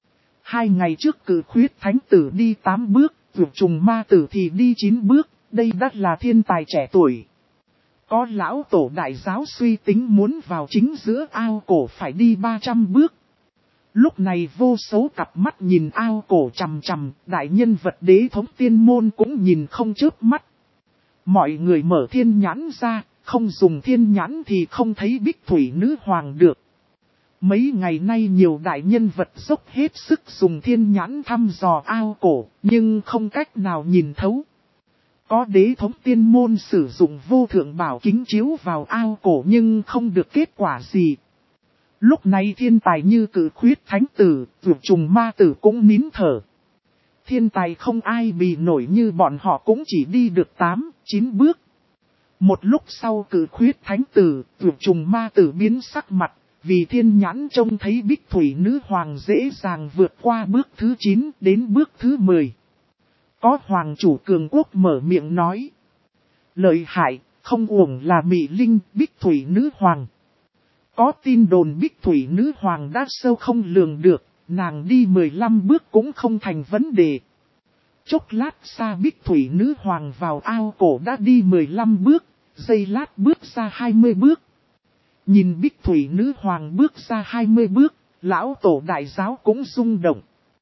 2 ngày trước Cử Khuyết Thánh Tử đi 8 bước, Dược Trùng Ma Tử thì đi 9 bước, đây đắt là thiên tài trẻ tuổi. Có lão tổ đại giáo suy tính muốn vào chính giữa ao cổ phải đi 300 bước. Lúc này vô số cặp mắt nhìn ao cổ chằm chằm, đại nhân vật đế thống tiên môn cũng nhìn không chớp mắt. Mọi người mở thiên nhãn ra, không dùng thiên nhãn thì không thấy Bích Thủy Nữ Hoàng được. Mấy ngày nay nhiều đại nhân vật dốc hết sức dùng thiên nhãn thăm dò ao cổ, nhưng không cách nào nhìn thấu. Có đế thống tiên môn sử dụng vô thượng bảo kính chiếu vào ao cổ nhưng không được kết quả gì. Lúc này thiên tài như Cử Khuyết Thánh Tử, Dược Trùng Ma Tử cũng nín thở. Thiên tài không ai bì nổi như bọn họ cũng chỉ đi được 8-9 bước. Một lúc sau Cự Khuyết thánh tử, Vượt Trùng ma tử biến sắc mặt, vì thiên nhãn trông thấy Bích Thủy nữ hoàng dễ dàng vượt qua bước thứ 9 đến bước thứ 10. Có hoàng chủ cường quốc mở miệng nói. Lợi hại, không uổng là Mị Linh, Bích Thủy nữ hoàng. Có tin đồn Bích Thủy nữ hoàng đã sâu không lường được, nàng đi 15 bước cũng không thành vấn đề. Chốc lát xa Bích Thủy nữ hoàng vào ao cổ đã đi 15 bước, giây lát bước ra 20 bước. Nhìn Bích Thủy nữ hoàng bước ra 20 bước, lão tổ đại giáo cũng rung động.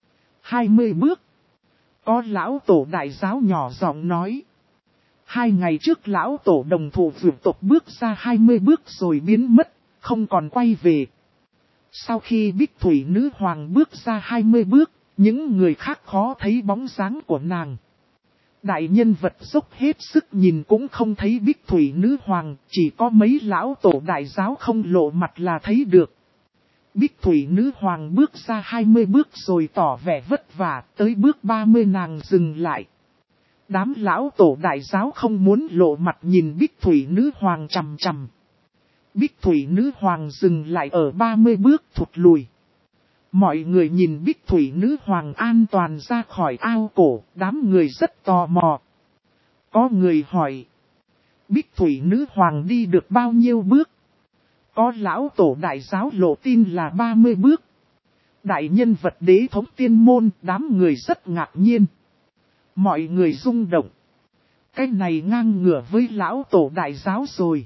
20 bước. Có lão tổ đại giáo nhỏ giọng nói. 2 ngày trước lão tổ đồng thủ vượt tộc bước ra 20 bước rồi biến mất, không còn quay về. Sau khi Bích Thủy nữ hoàng bước ra 20 bước, những người khác khó thấy bóng dáng của nàng. Đại nhân vật dốc hết sức nhìn cũng không thấy Bích Thủy nữ hoàng, chỉ có mấy lão tổ đại giáo không lộ mặt là thấy được. Bích Thủy nữ hoàng bước ra 20 bước rồi tỏ vẻ vất vả, tới bước 30 nàng dừng lại. Đám lão tổ đại giáo không muốn lộ mặt nhìn Bích Thủy nữ hoàng chằm chằm. Bích Thủy nữ hoàng dừng lại ở 30 bước thụt lùi. Mọi người nhìn Bích Thủy nữ hoàng an toàn ra khỏi ao cổ, đám người rất tò mò. Có người hỏi, Bích Thủy nữ hoàng đi được bao nhiêu bước? Có lão tổ đại giáo lộ tin là 30 bước. Đại nhân vật đế thống tiên môn, đám người rất ngạc nhiên. Mọi người rung động. Cái này ngang ngửa với lão tổ đại giáo rồi.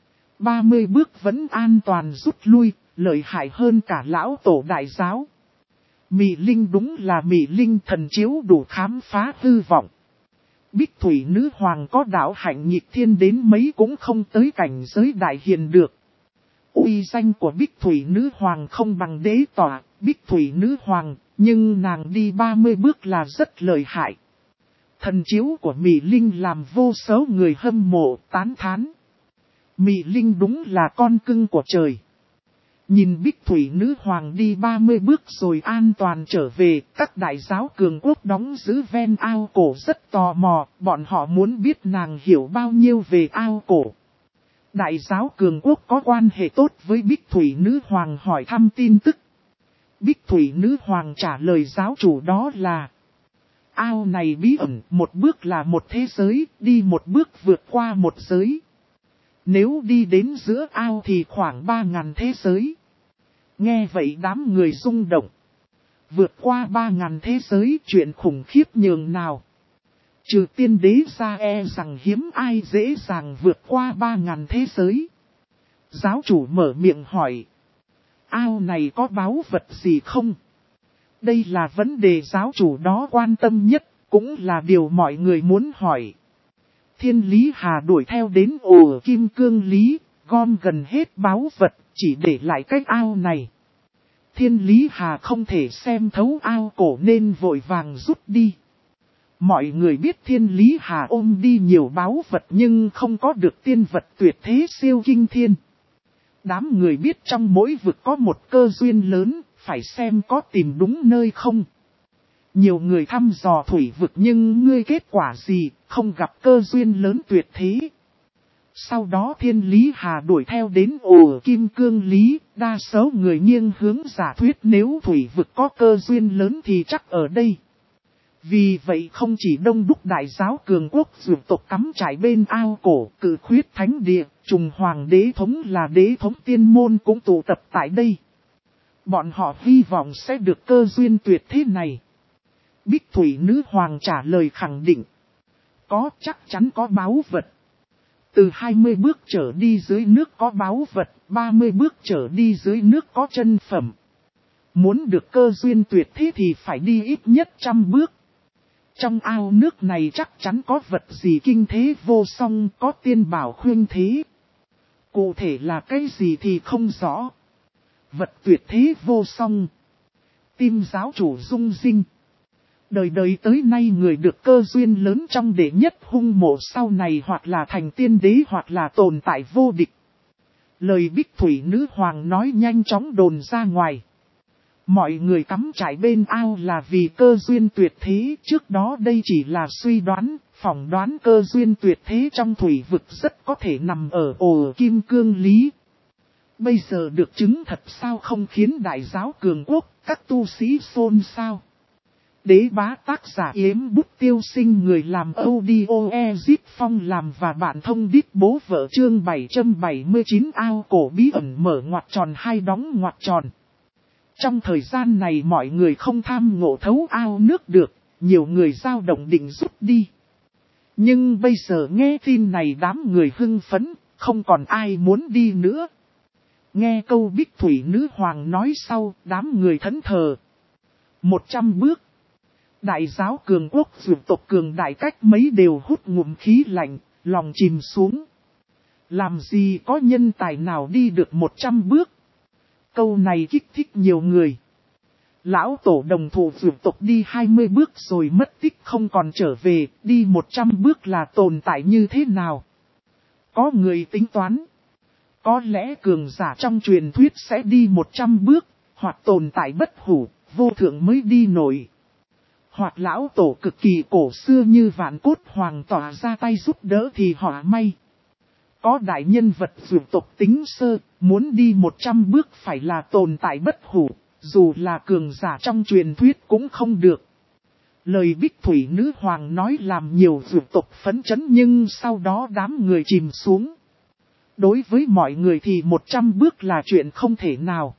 30 bước vẫn an toàn rút lui, lợi hại hơn cả lão tổ đại giáo. Mị Linh đúng là Mị Linh thần chiếu đủ khám phá hư vọng. Bích Thủy nữ hoàng có đạo hạnh nhịp thiên đến mấy cũng không tới cảnh giới đại hiền được. Uy danh của Bích Thủy nữ hoàng không bằng đế tỏa, Bích Thủy nữ hoàng, nhưng nàng đi 30 bước là rất lợi hại. Thần chiếu của Mị Linh làm vô số người hâm mộ, tán thán. Mị Linh đúng là con cưng của trời. Nhìn Bích Thủy nữ hoàng đi 30 bước rồi an toàn trở về, các đại giáo cường quốc đóng giữ ven ao cổ rất tò mò, bọn họ muốn biết nàng hiểu bao nhiêu về ao cổ. Đại giáo cường quốc có quan hệ tốt với Bích Thủy nữ hoàng hỏi thăm tin tức. Bích Thủy nữ hoàng trả lời giáo chủ đó là: ao này bí ẩn, một bước là một thế giới, đi một bước vượt qua một giới. Nếu đi đến giữa ao thì khoảng 3.000 thế giới. Nghe vậy đám người rung động. Vượt qua 3.000 thế giới chuyện khủng khiếp nhường nào. Trừ tiên đế ra e rằng hiếm ai dễ dàng vượt qua 3.000 thế giới. Giáo chủ mở miệng hỏi. Ao này có báu vật gì không? Đây là vấn đề giáo chủ đó quan tâm nhất, cũng là điều mọi người muốn hỏi. Thiên Lý Hà đuổi theo đến ổ Kim Cương Lý, gom gần hết báu vật, chỉ để lại cái ao này. Thiên Lý Hà không thể xem thấu ao cổ nên vội vàng rút đi. Mọi người biết Thiên Lý Hà ôm đi nhiều báu vật nhưng không có được tiên vật tuyệt thế siêu kinh thiên. Đám người biết trong mỗi vực có một cơ duyên lớn, phải xem có tìm đúng nơi không. Nhiều người thăm dò thủy vực nhưng ngươi kết quả gì, không gặp cơ duyên lớn tuyệt thế. Sau đó Thiên Lý Hà đuổi theo đến ổ Kim Cương Lý, đa số người nghiêng hướng giả thuyết nếu thủy vực có cơ duyên lớn thì chắc ở đây. Vì vậy không chỉ đông đúc đại giáo cường quốc dược tộc cắm trải bên ao cổ, Cự Khuyết thánh địa, Trùng Hoàng đế thống là đế thống tiên môn cũng tụ tập tại đây. Bọn họ hy vọng sẽ được cơ duyên tuyệt thế này. Bích Thủy nữ hoàng trả lời khẳng định. Có, chắc chắn có báu vật. Từ 20 bước trở đi dưới nước có báu vật, 30 bước trở đi dưới nước có chân phẩm. Muốn được cơ duyên tuyệt thế thì phải đi ít nhất 100 bước. Trong ao nước này chắc chắn có vật gì kinh thế vô song, có tiên bảo khuyên thế. Cụ thể là cái gì thì không rõ. Vật tuyệt thế vô song. Tim giáo chủ rung rinh. Đời đời tới nay người được cơ duyên lớn trong đệ nhất hung mộ sau này hoặc là thành tiên đế hoặc là tồn tại vô địch. Lời Bích Thủy nữ hoàng nói nhanh chóng đồn ra ngoài. Mọi người cắm trại bên ao là vì cơ duyên tuyệt thế, trước đó đây chỉ là suy đoán, Phỏng đoán cơ duyên tuyệt thế trong thủy vực rất có thể nằm ở ổ kim cương lý. Bây giờ được chứng thật sao không khiến đại giáo cường quốc, các tu sĩ xôn xao. Đế bá tác giả Yếm Bút Tiêu Sinh, người làm audio Ezip Phong làm và bạn thông đít bố vợ, chương 779 ao cổ bí ẩn mở ngoặc tròn hai đóng ngoặc tròn. Trong thời gian này mọi người không tham ngộ thấu ao nước được, nhiều người dao động định rút đi. Nhưng bây giờ nghe tin này đám người hưng phấn, không còn ai muốn đi nữa. Nghe câu Bích Thủy Nữ Hoàng nói sau, đám người thẫn thờ. 100 bước. Đại giáo cường quốc dược tộc cường đại cách mấy đều hút ngụm khí lạnh, lòng chìm xuống. Làm gì có nhân tài nào đi được 100 bước? Câu này kích thích nhiều người. Lão tổ đồng thủ dược tộc đi 20 bước rồi mất tích không còn trở về, đi 100 bước là tồn tại như thế nào? Có người tính toán. Có lẽ cường giả trong truyền thuyết sẽ đi 100 bước, hoặc tồn tại bất hủ, vô thượng mới đi nổi. Hoặc lão tổ cực kỳ cổ xưa như Vạn Cốt Hoàng tỏa ra tay giúp đỡ thì họ may. Có đại nhân vật dược tộc tính sơ, muốn đi 100 bước phải là tồn tại bất hủ, dù là cường giả trong truyền thuyết cũng không được. Lời Bích Thủy Nữ Hoàng nói làm nhiều dược tộc phấn chấn, nhưng sau đó đám người chìm xuống. Đối với mọi người thì 100 bước là chuyện không thể nào.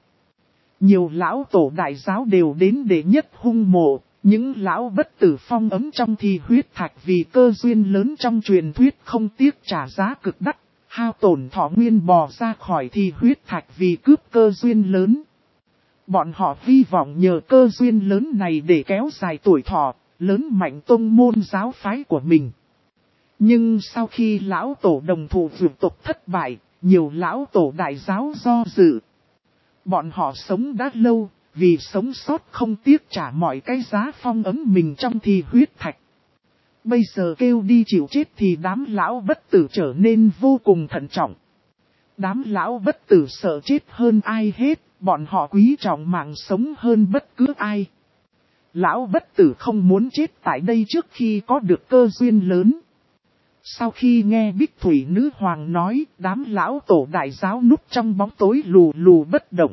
Nhiều lão tổ đại giáo đều đến để nhất hung mộ, những lão bất tử phong ấm trong thi huyết thạch vì cơ duyên lớn trong truyền thuyết không tiếc trả giá cực đắt, hao tổn thọ nguyên bò ra khỏi thi huyết thạch vì cướp cơ duyên lớn. Bọn họ hy vọng nhờ cơ duyên lớn này để kéo dài tuổi thọ, lớn mạnh tông môn giáo phái của mình. Nhưng sau khi lão tổ đồng thủ dược tộc thất bại, nhiều lão tổ đại giáo do dự. Bọn họ sống đã lâu, vì sống sót không tiếc trả mọi cái giá phong ấn mình trong thi huyết thạch. Bây giờ kêu đi chịu chết thì đám lão bất tử trở nên vô cùng thận trọng. Đám lão bất tử sợ chết hơn ai hết, bọn họ quý trọng mạng sống hơn bất cứ ai. Lão bất tử không muốn chết tại đây trước khi có được cơ duyên lớn. Sau khi nghe Bích Thủy Nữ Hoàng nói, đám lão tổ đại giáo núp trong bóng tối lù lù bất động.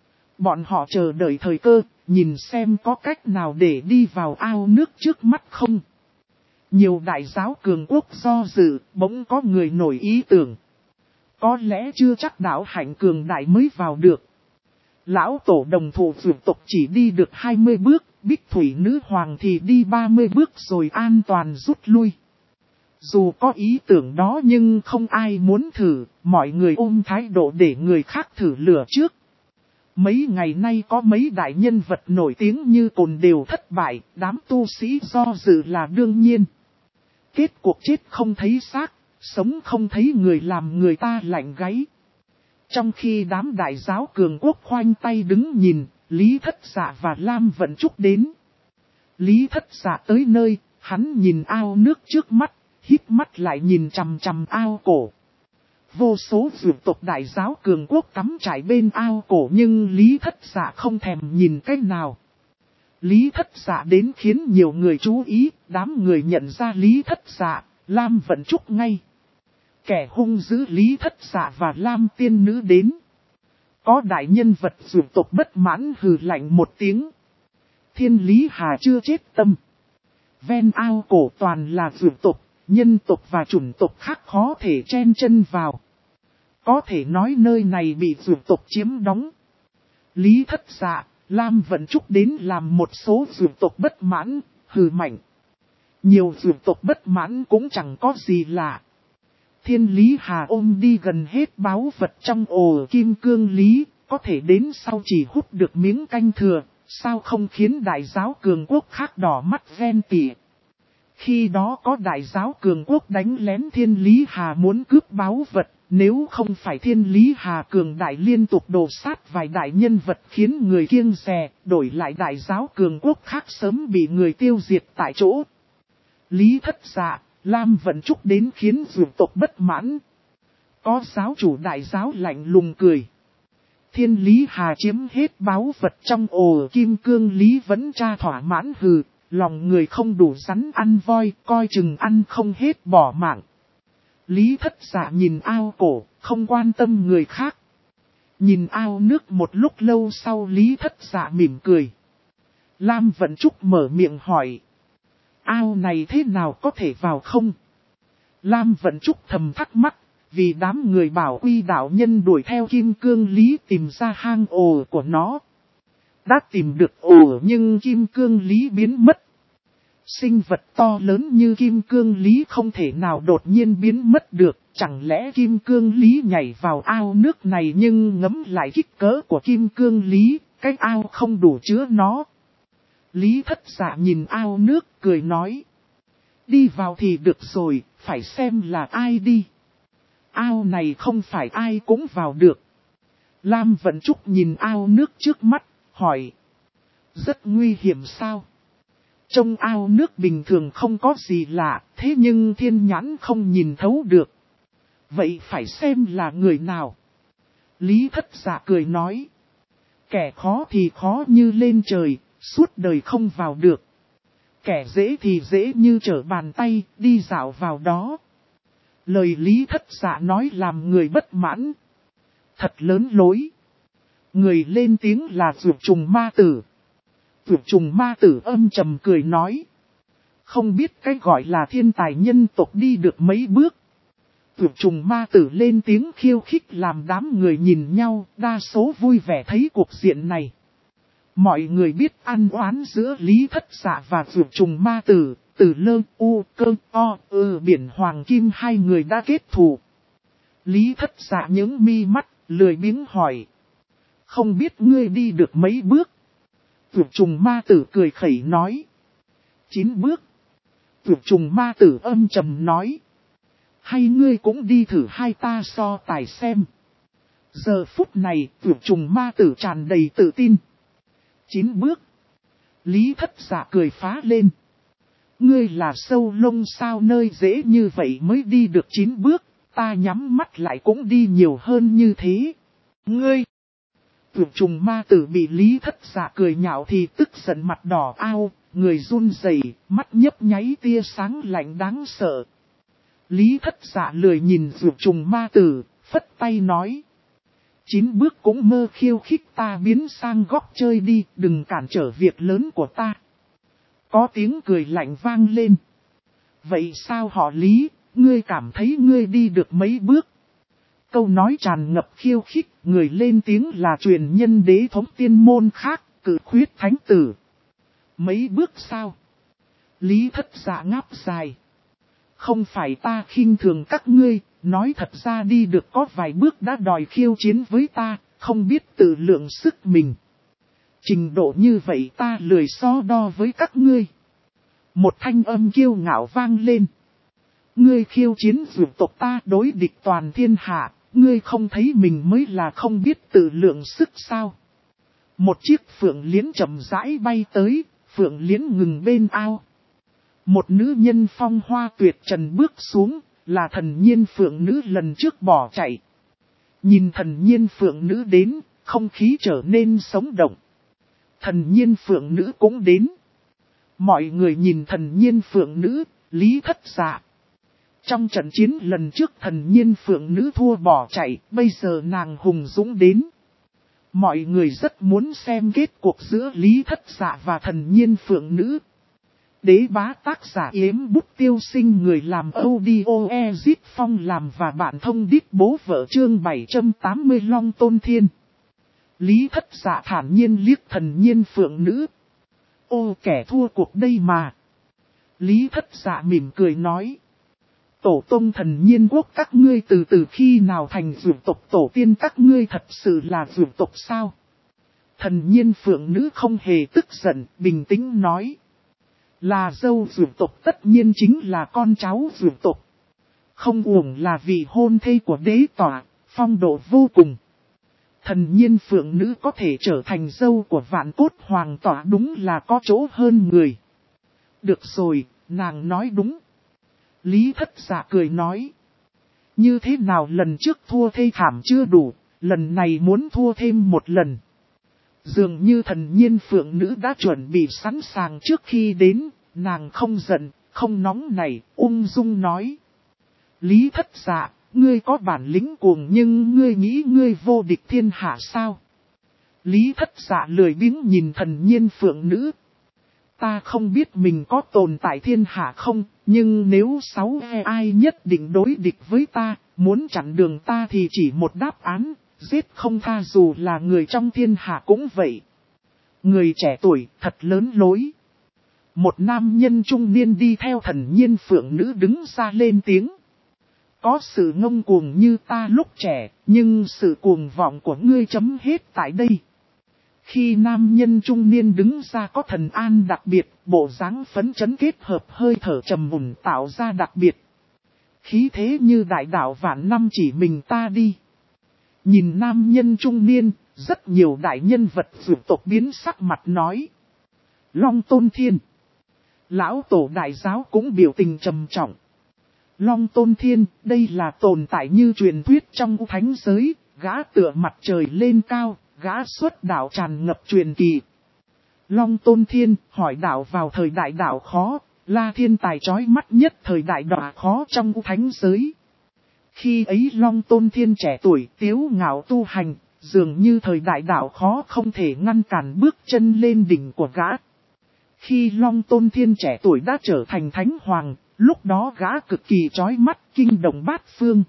Bọn họ chờ đợi thời cơ, nhìn xem có cách nào để đi vào ao nước trước mắt không. Nhiều đại giáo cường quốc do dự, bỗng có người nổi ý tưởng. Có lẽ chưa chắc đạo hạnh cường đại mới vào được. Lão tổ đồng thủ dược tộc chỉ đi được 20 bước, Bích Thủy Nữ Hoàng thì đi 30 bước rồi an toàn rút lui. Dù có ý tưởng đó nhưng không ai muốn thử, mọi người ôm thái độ để người khác thử lửa trước. Mấy ngày nay có mấy đại nhân vật nổi tiếng như Cồn đều thất bại, đám tu sĩ do dự là đương nhiên. Kết cuộc chết không thấy xác, sống không thấy người làm người ta lạnh gáy. Trong khi đám đại giáo cường quốc khoanh tay đứng nhìn, Lý Thất Dạ và Lam Vận Trúc đến. Lý Thất Dạ tới nơi, hắn nhìn ao nước trước mắt, híp mắt lại nhìn chằm chằm ao cổ. Vô số dược tộc đại giáo cường quốc cắm trải bên ao cổ nhưng Lý Thất Dạ không thèm nhìn cách nào. Lý Thất Dạ đến khiến nhiều người chú ý, đám người nhận ra Lý Thất Dạ, Lam Vận Trúc ngay. Kẻ hung dữ Lý Thất Dạ và Lam tiên nữ đến. Có đại nhân vật dược tộc bất mãn hừ lạnh một tiếng. Thiên Lý Hà chưa chết tâm. Ven ao cổ toàn là dược tộc, nhân tộc và chủng tộc khác khó thể chen chân vào. Có thể nói nơi này bị dược tộc chiếm đóng. Lý Thất Dạ, Lam Vận Trúc đến làm một số dược tộc bất mãn, hừ mạnh. Nhiều dược tộc bất mãn cũng chẳng có gì lạ. Thiên Lý Hà ôm đi gần hết báu vật trong ổ kim cương lý, có thể đến sau chỉ hút được miếng canh thừa, sao không khiến đại giáo cường quốc khác đỏ mắt ghen tị. Khi đó có đại giáo cường quốc đánh lén Thiên Lý Hà muốn cướp báu vật, nếu không phải Thiên Lý Hà cường đại liên tục đổ sát vài đại nhân vật khiến người kiêng dè, đổi lại đại giáo cường quốc khác sớm bị người tiêu diệt tại chỗ. Lý Thất Dạ, Lam Vận Trúc đến khiến dược tộc bất mãn. Có giáo chủ đại giáo lạnh lùng cười. Thiên Lý Hà chiếm hết báu vật trong ổ kim cương lý vẫn tra thỏa mãn hừ, lòng người không đủ rắn ăn voi, coi chừng ăn không hết bỏ mạng. Lý Thất Dạ nhìn ao cổ, không quan tâm người khác. Nhìn ao nước một lúc lâu sau Lý Thất Dạ mỉm cười. Lam Vận Trúc mở miệng hỏi. Ao này thế nào có thể vào không? Lam Vận Trúc thầm thắc mắc, vì đám người bảo Uy đạo nhân đuổi theo Kim Cương Lý tìm ra hang ổ của nó. Đã tìm được ổ nhưng Kim Cương Lý biến mất. Sinh vật to lớn như Kim Cương Lý không thể nào đột nhiên biến mất được. Chẳng lẽ Kim Cương Lý nhảy vào ao nước này nhưng ngẫm lại kích cỡ của Kim Cương Lý, cái ao không đủ chứa nó. Lý Thất Dạ nhìn ao nước cười nói. Đi vào thì được rồi, phải xem là ai đi. Ao này không phải ai cũng vào được. Lam Vận Trúc nhìn ao nước trước mắt, hỏi. Rất nguy hiểm sao? Trong ao nước bình thường không có gì lạ, thế nhưng thiên nhãn không nhìn thấu được. Vậy phải xem là người nào? Lý Thất Dạ cười nói. Kẻ khó thì khó như lên trời, suốt đời không vào được. Kẻ dễ thì dễ như trở bàn tay, đi dạo vào đó. Lời Lý Thất Dạ nói làm người bất mãn. Thật lớn lối. Người lên tiếng là Dược Trùng Ma Tử. Dược Trùng Ma Tử âm trầm cười nói. Không biết cái gọi là thiên tài nhân tộc đi được mấy bước. Dược Trùng Ma Tử lên tiếng khiêu khích làm đám người nhìn nhau, đa số vui vẻ thấy cuộc diện này. Mọi người biết ăn oán giữa Lý Thất Dạ và Dược Trùng Ma Tử, từ Lơ U Cơ O Biển Hoàng Kim hai người đã kết thù. Lý Thất Dạ nhướng mi mắt, lười biếng hỏi. Không biết ngươi đi được mấy bước? Dược Trùng Ma Tử cười khẩy nói. 9 bước. Dược Trùng Ma Tử âm trầm nói. Hay ngươi cũng đi thử hai ta so tài xem. Giờ phút này, Dược Trùng Ma Tử tràn đầy tự tin. 9 bước. Lý Thất Dạ cười phá lên. Ngươi là sâu lông sao nơi dễ như vậy mới đi được 9 bước, ta nhắm mắt lại cũng đi nhiều hơn như thế. Ngươi! Dược Trùng Ma Tử bị Lý Thất Dạ cười nhạo thì tức giận mặt đỏ ao, người run rẩy, mắt nhấp nháy tia sáng lạnh đáng sợ. Lý Thất Dạ lười nhìn Dược Trùng Ma Tử, phất tay nói. 9 bước cũng mơ khiêu khích ta biến sang góc chơi đi, đừng cản trở việc lớn của ta. Có tiếng cười lạnh vang lên. Vậy sao họ Lý, ngươi cảm thấy ngươi đi được mấy bước? Câu nói tràn ngập khiêu khích, người lên tiếng là truyền nhân đế thống tiên môn khác, Cự Khuyết Thánh Tử. Mấy bước sao? Lý Thất Dạ ngáp dài. Không phải ta khinh thường các ngươi, nói thật ra đi được có vài bước đã đòi khiêu chiến với ta, không biết tự lượng sức mình. Trình độ như vậy ta lười so đo với các ngươi. Một thanh âm kiêu ngạo vang lên. Ngươi khiêu chiến dược tộc ta đối địch toàn thiên hạ, ngươi không thấy mình mới là không biết tự lượng sức sao? Một chiếc phượng liễn chậm rãi bay tới, phượng liễn ngừng bên ao. Một nữ nhân phong hoa tuyệt trần bước xuống, là thần nhiên phượng nữ lần trước bỏ chạy. Nhìn thần nhiên phượng nữ đến, không khí trở nên sống động. Thần nhiên phượng nữ cũng đến. Mọi người nhìn thần nhiên phượng nữ, Lý Thất Dạ. Trong trận chiến lần trước thần nhiên phượng nữ thua bỏ chạy, bây giờ nàng hùng dũng đến. Mọi người rất muốn xem kết cuộc giữa Lý Thất Dạ và thần nhiên phượng nữ. Đế bá tác giả Yếm Bút Tiêu Sinh, người làm audio Ezip Phong làm và bạn thông đít bố vợ chương 780 Long Tôn Thiên. Lý Thất Dạ thản nhiên liếc thần nhiên phượng nữ. Ô kẻ thua cuộc đây mà. Lý Thất Dạ mỉm cười nói. Tổ tông thần nhiên quốc các ngươi từ khi nào thành dược tộc tổ tiên các ngươi thật sự là dược tộc sao? Thần nhiên phượng nữ không hề tức giận, bình tĩnh nói. Là dâu dược tộc tất nhiên chính là con cháu dược tộc. Không uổng là vị hôn thê của đế tỏa, phong độ vô cùng. Thần nhiên phượng nữ có thể trở thành dâu của vạn cốt hoàng tỏa đúng là có chỗ hơn người. Được rồi, nàng nói đúng. Lý Thất Dạ cười nói. Như thế nào lần trước thua thê thảm chưa đủ, lần này muốn thua thêm một lần. Dường như thần nhiên phượng nữ đã chuẩn bị sẵn sàng trước khi đến, nàng không giận, không nóng nảy, ung dung nói. Lý Thất Dạ, ngươi có bản lĩnh cuồng nhưng ngươi nghĩ ngươi vô địch thiên hạ sao? Lý Thất Dạ lười biếng nhìn thần nhiên phượng nữ. Ta không biết mình có tồn tại thiên hạ không, nhưng nếu ai nhất định đối địch với ta, muốn chặn đường ta thì chỉ một đáp án, giết không tha dù là người trong thiên hạ cũng vậy. Người trẻ tuổi thật lớn lối. Một nam nhân trung niên đi theo thần nhiên phượng nữ đứng ra lên tiếng. Có sự ngông cuồng như ta lúc trẻ, nhưng sự cuồng vọng của ngươi chấm hết tại đây. Khi nam nhân trung niên đứng ra có thần an đặc biệt, bộ dáng phấn chấn kết hợp hơi thở trầm mùn tạo ra đặc biệt. Khí thế như đại đạo vạn năm chỉ mình ta đi. Nhìn nam nhân trung niên, rất nhiều đại nhân vật vượt tộc biến sắc mặt nói. Long Tôn Thiên. Lão tổ đại giáo cũng biểu tình trầm trọng. Long Tôn Thiên, đây là tồn tại như truyền thuyết trong thánh giới, gã tựa mặt trời lên cao, gã xuất đạo tràn ngập truyền kỳ. Long Tôn Thiên, hỏi đạo vào thời đại đạo khó, là thiên tài chói mắt nhất thời đại đọa khó trong thánh giới. Khi ấy Long Tôn Thiên trẻ tuổi tiếu ngạo tu hành, dường như thời đại đạo khó không thể ngăn cản bước chân lên đỉnh của gã. Khi Long Tôn Thiên trẻ tuổi đã trở thành thánh hoàng, lúc đó gã cực kỳ chói mắt kinh động bát phương.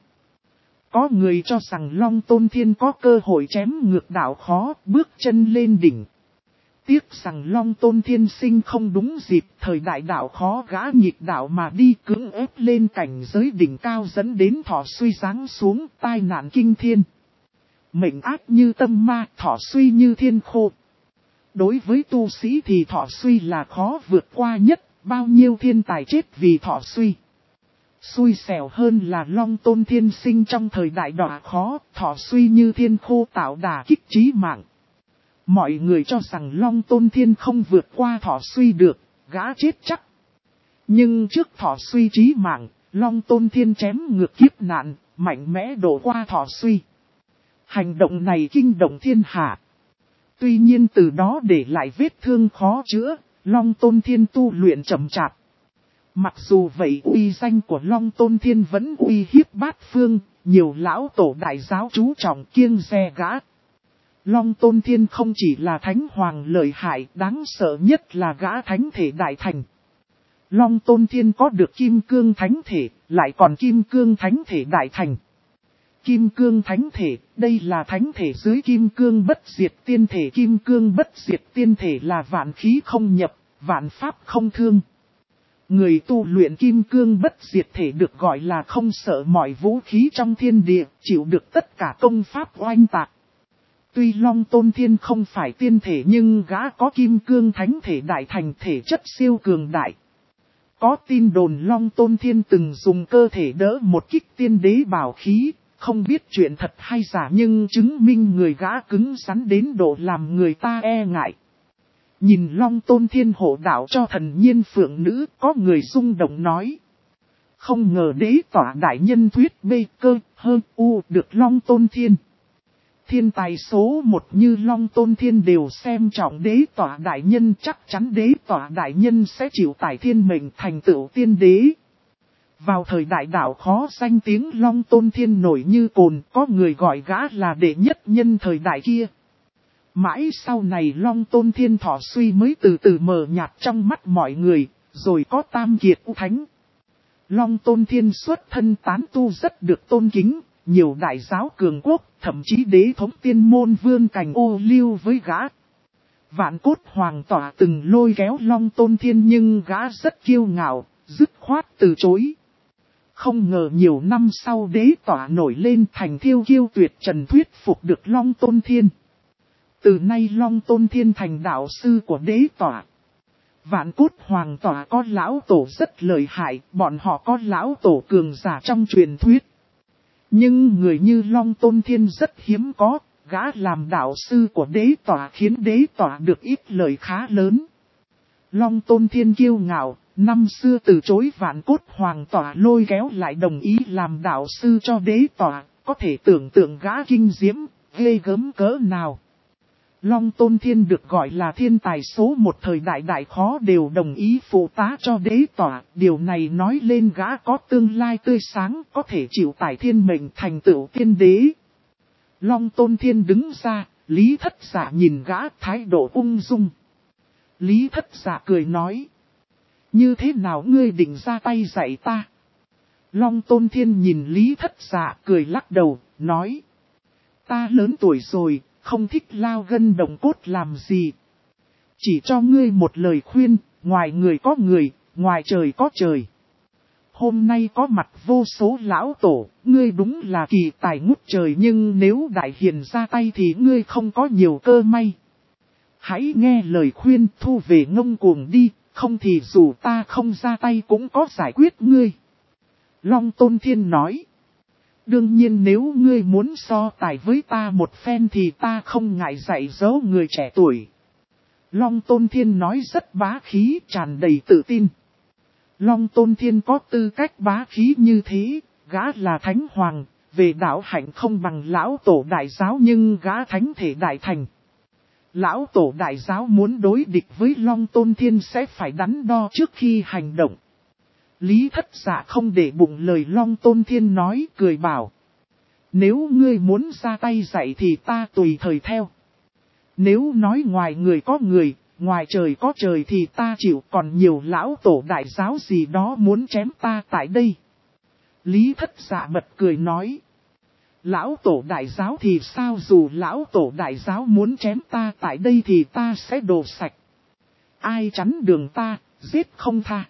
Có người cho rằng Long Tôn Thiên có cơ hội chém ngược đạo khó bước chân lên đỉnh. Tiếc rằng Long Tôn Thiên sinh không đúng dịp thời đại đạo khó gã nhịp đạo mà đi cưỡng ép lên cảnh giới đỉnh cao dẫn đến thọ suy giáng xuống tai nạn kinh thiên. Mệnh ác như tâm ma thọ suy như thiên khô. Đối với tu sĩ thì thọ suy là khó vượt qua nhất, bao nhiêu thiên tài chết vì thọ suy. Xui xẻo hơn là Long Tôn Thiên sinh trong thời đại đọa khó, thọ suy như thiên khô tạo đả kích chí mạng. Mọi người cho rằng Long Tôn Thiên không vượt qua thọ suy được, gã chết chắc. Nhưng trước thọ suy chí mạng, Long Tôn Thiên chém ngược kiếp nạn, mạnh mẽ đổ qua thọ suy. Hành động này kinh động thiên hạ. Tuy nhiên từ đó để lại vết thương khó chữa, Long Tôn Thiên tu luyện chậm chạp. Mặc dù vậy uy danh của Long Tôn Thiên vẫn uy hiếp bát phương, nhiều lão tổ đại giáo chú trọng kiêng dè gã. Long Tôn Thiên không chỉ là thánh hoàng lợi hại, đáng sợ nhất là gã thánh thể đại thành. Long Tôn Thiên có được kim cương thánh thể, lại còn kim cương thánh thể đại thành. Kim cương thánh thể, đây là thánh thể dưới kim cương bất diệt tiên thể. Kim cương bất diệt tiên thể là vạn khí không nhập, vạn pháp không thương. Người tu luyện kim cương bất diệt thể được gọi là không sợ mọi vũ khí trong thiên địa, chịu được tất cả công pháp oanh tạc. Tuy Long Tôn Thiên không phải tiên thể nhưng gã có kim cương thánh thể đại thành thể chất siêu cường đại. Có tin đồn Long Tôn Thiên từng dùng cơ thể đỡ một kích tiên đế bảo khí, không biết chuyện thật hay giả nhưng chứng minh người gã cứng rắn đến độ làm người ta e ngại. Nhìn Long Tôn Thiên hộ đạo cho thần nhiên phượng nữ, có người rung động nói. Không ngờ đế tỏa đại nhân thuyết bê cơ hơn u được Long Tôn Thiên. Thiên tài số một như Long Tôn Thiên đều xem trọng đế tỏa đại nhân, chắc chắn đế tỏa đại nhân sẽ chịu tải thiên mệnh thành tựu tiên đế. Vào thời đại đạo khó danh tiếng Long Tôn Thiên nổi như cồn, có người gọi gã là đệ nhất nhân thời đại kia. Mãi sau này Long Tôn Thiên thọ suy mới từ từ mờ nhạt trong mắt mọi người, rồi có tam kiệt u thánh. Long Tôn Thiên xuất thân tán tu rất được tôn kính, nhiều đại giáo cường quốc, thậm chí đế thống tiên môn vươn cành ô liu với gã. Vạn Cốt Hoàng Tỏa từng lôi kéo Long Tôn Thiên nhưng gã rất kiêu ngạo, dứt khoát từ chối. Không ngờ nhiều năm sau đế tỏa nổi lên thành thiêu kiêu tuyệt trần thuyết phục được Long Tôn Thiên. Từ nay Long Tôn Thiên thành đạo sư của đế tỏa. Vạn Cốt Hoàng Tỏa có lão tổ rất lợi hại, bọn họ có lão tổ cường giả trong truyền thuyết. Nhưng người như Long Tôn Thiên rất hiếm có, gã làm đạo sư của đế tỏa khiến đế tỏa được ít lợi khá lớn. Long Tôn Thiên kiêu ngạo, năm xưa từ chối Vạn Cốt Hoàng Tỏa lôi kéo lại đồng ý làm đạo sư cho đế tỏa, có thể tưởng tượng gã kinh diễm, ghê gớm cỡ nào. Long Tôn Thiên được gọi là thiên tài số một thời đại đại khó đều đồng ý phụ tá cho đế tỏa. Điều này nói lên gã có tương lai tươi sáng, có thể chịu tải thiên mệnh thành tựu tiên đế. Long Tôn Thiên đứng ra, Lý Thất Dạ nhìn gã thái độ ung dung. Lý Thất Dạ cười nói. Như thế nào ngươi định ra tay dạy ta? Long Tôn Thiên nhìn Lý Thất Dạ cười lắc đầu, nói. Ta lớn tuổi rồi, không thích lao gân đồng cốt làm gì. Chỉ cho ngươi một lời khuyên, ngoài người có người, ngoài trời có trời. Hôm nay có mặt vô số lão tổ, ngươi đúng là kỳ tài ngút trời, nhưng nếu đại hiền ra tay thì ngươi không có nhiều cơ may. Hãy nghe lời khuyên, thu về ngông cuồng đi, không thì dù ta không ra tay cũng có giải quyết ngươi. Long Tôn Thiên nói. Đương nhiên nếu ngươi muốn so tài với ta một phen thì ta không ngại dạy dỗ người trẻ tuổi. Long Tôn Thiên nói rất bá khí, tràn đầy tự tin. Long Tôn Thiên có tư cách bá khí như thế, gã là thánh hoàng, về đạo hạnh không bằng lão tổ đại giáo nhưng gã thánh thể đại thành. Lão tổ đại giáo muốn đối địch với Long Tôn Thiên sẽ phải đắn đo trước khi hành động. Lý Thất Dạ không để bụng lời Long Tôn Thiên nói, cười bảo. Nếu ngươi muốn ra tay dạy thì ta tùy thời theo. Nếu nói ngoài người có người, ngoài trời có trời thì ta chịu, còn nhiều lão tổ đại giáo gì đó muốn chém ta tại đây. Lý Thất Dạ bật cười nói. Lão tổ đại giáo thì sao, dù lão tổ đại giáo muốn chém ta tại đây thì ta sẽ đổ sạch. Ai chắn đường ta, giết không tha.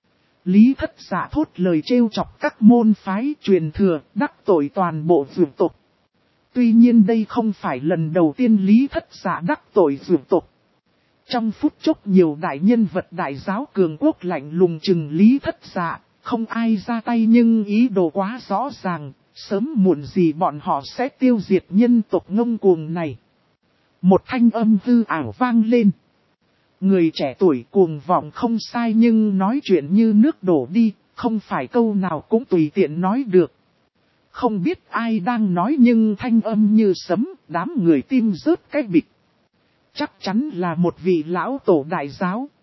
Lý Thất Dạ thốt lời trêu chọc các môn phái truyền thừa, đắc tội toàn bộ vượt tộc. Tuy nhiên đây không phải lần đầu tiên Lý Thất Dạ đắc tội vượt tộc. Trong phút chốc nhiều đại nhân vật đại giáo cường quốc lạnh lùng chừng Lý Thất Dạ, không ai ra tay nhưng ý đồ quá rõ ràng, sớm muộn gì bọn họ sẽ tiêu diệt nhân tộc ngông cuồng này. Một thanh âm hư ảo vang lên. Người trẻ tuổi cuồng vọng không sai nhưng nói chuyện như nước đổ đi, không phải câu nào cũng tùy tiện nói được. Không biết ai đang nói nhưng thanh âm như sấm, đám người tim rớt cái bịch. Chắc chắn là một vị lão tổ đại giáo.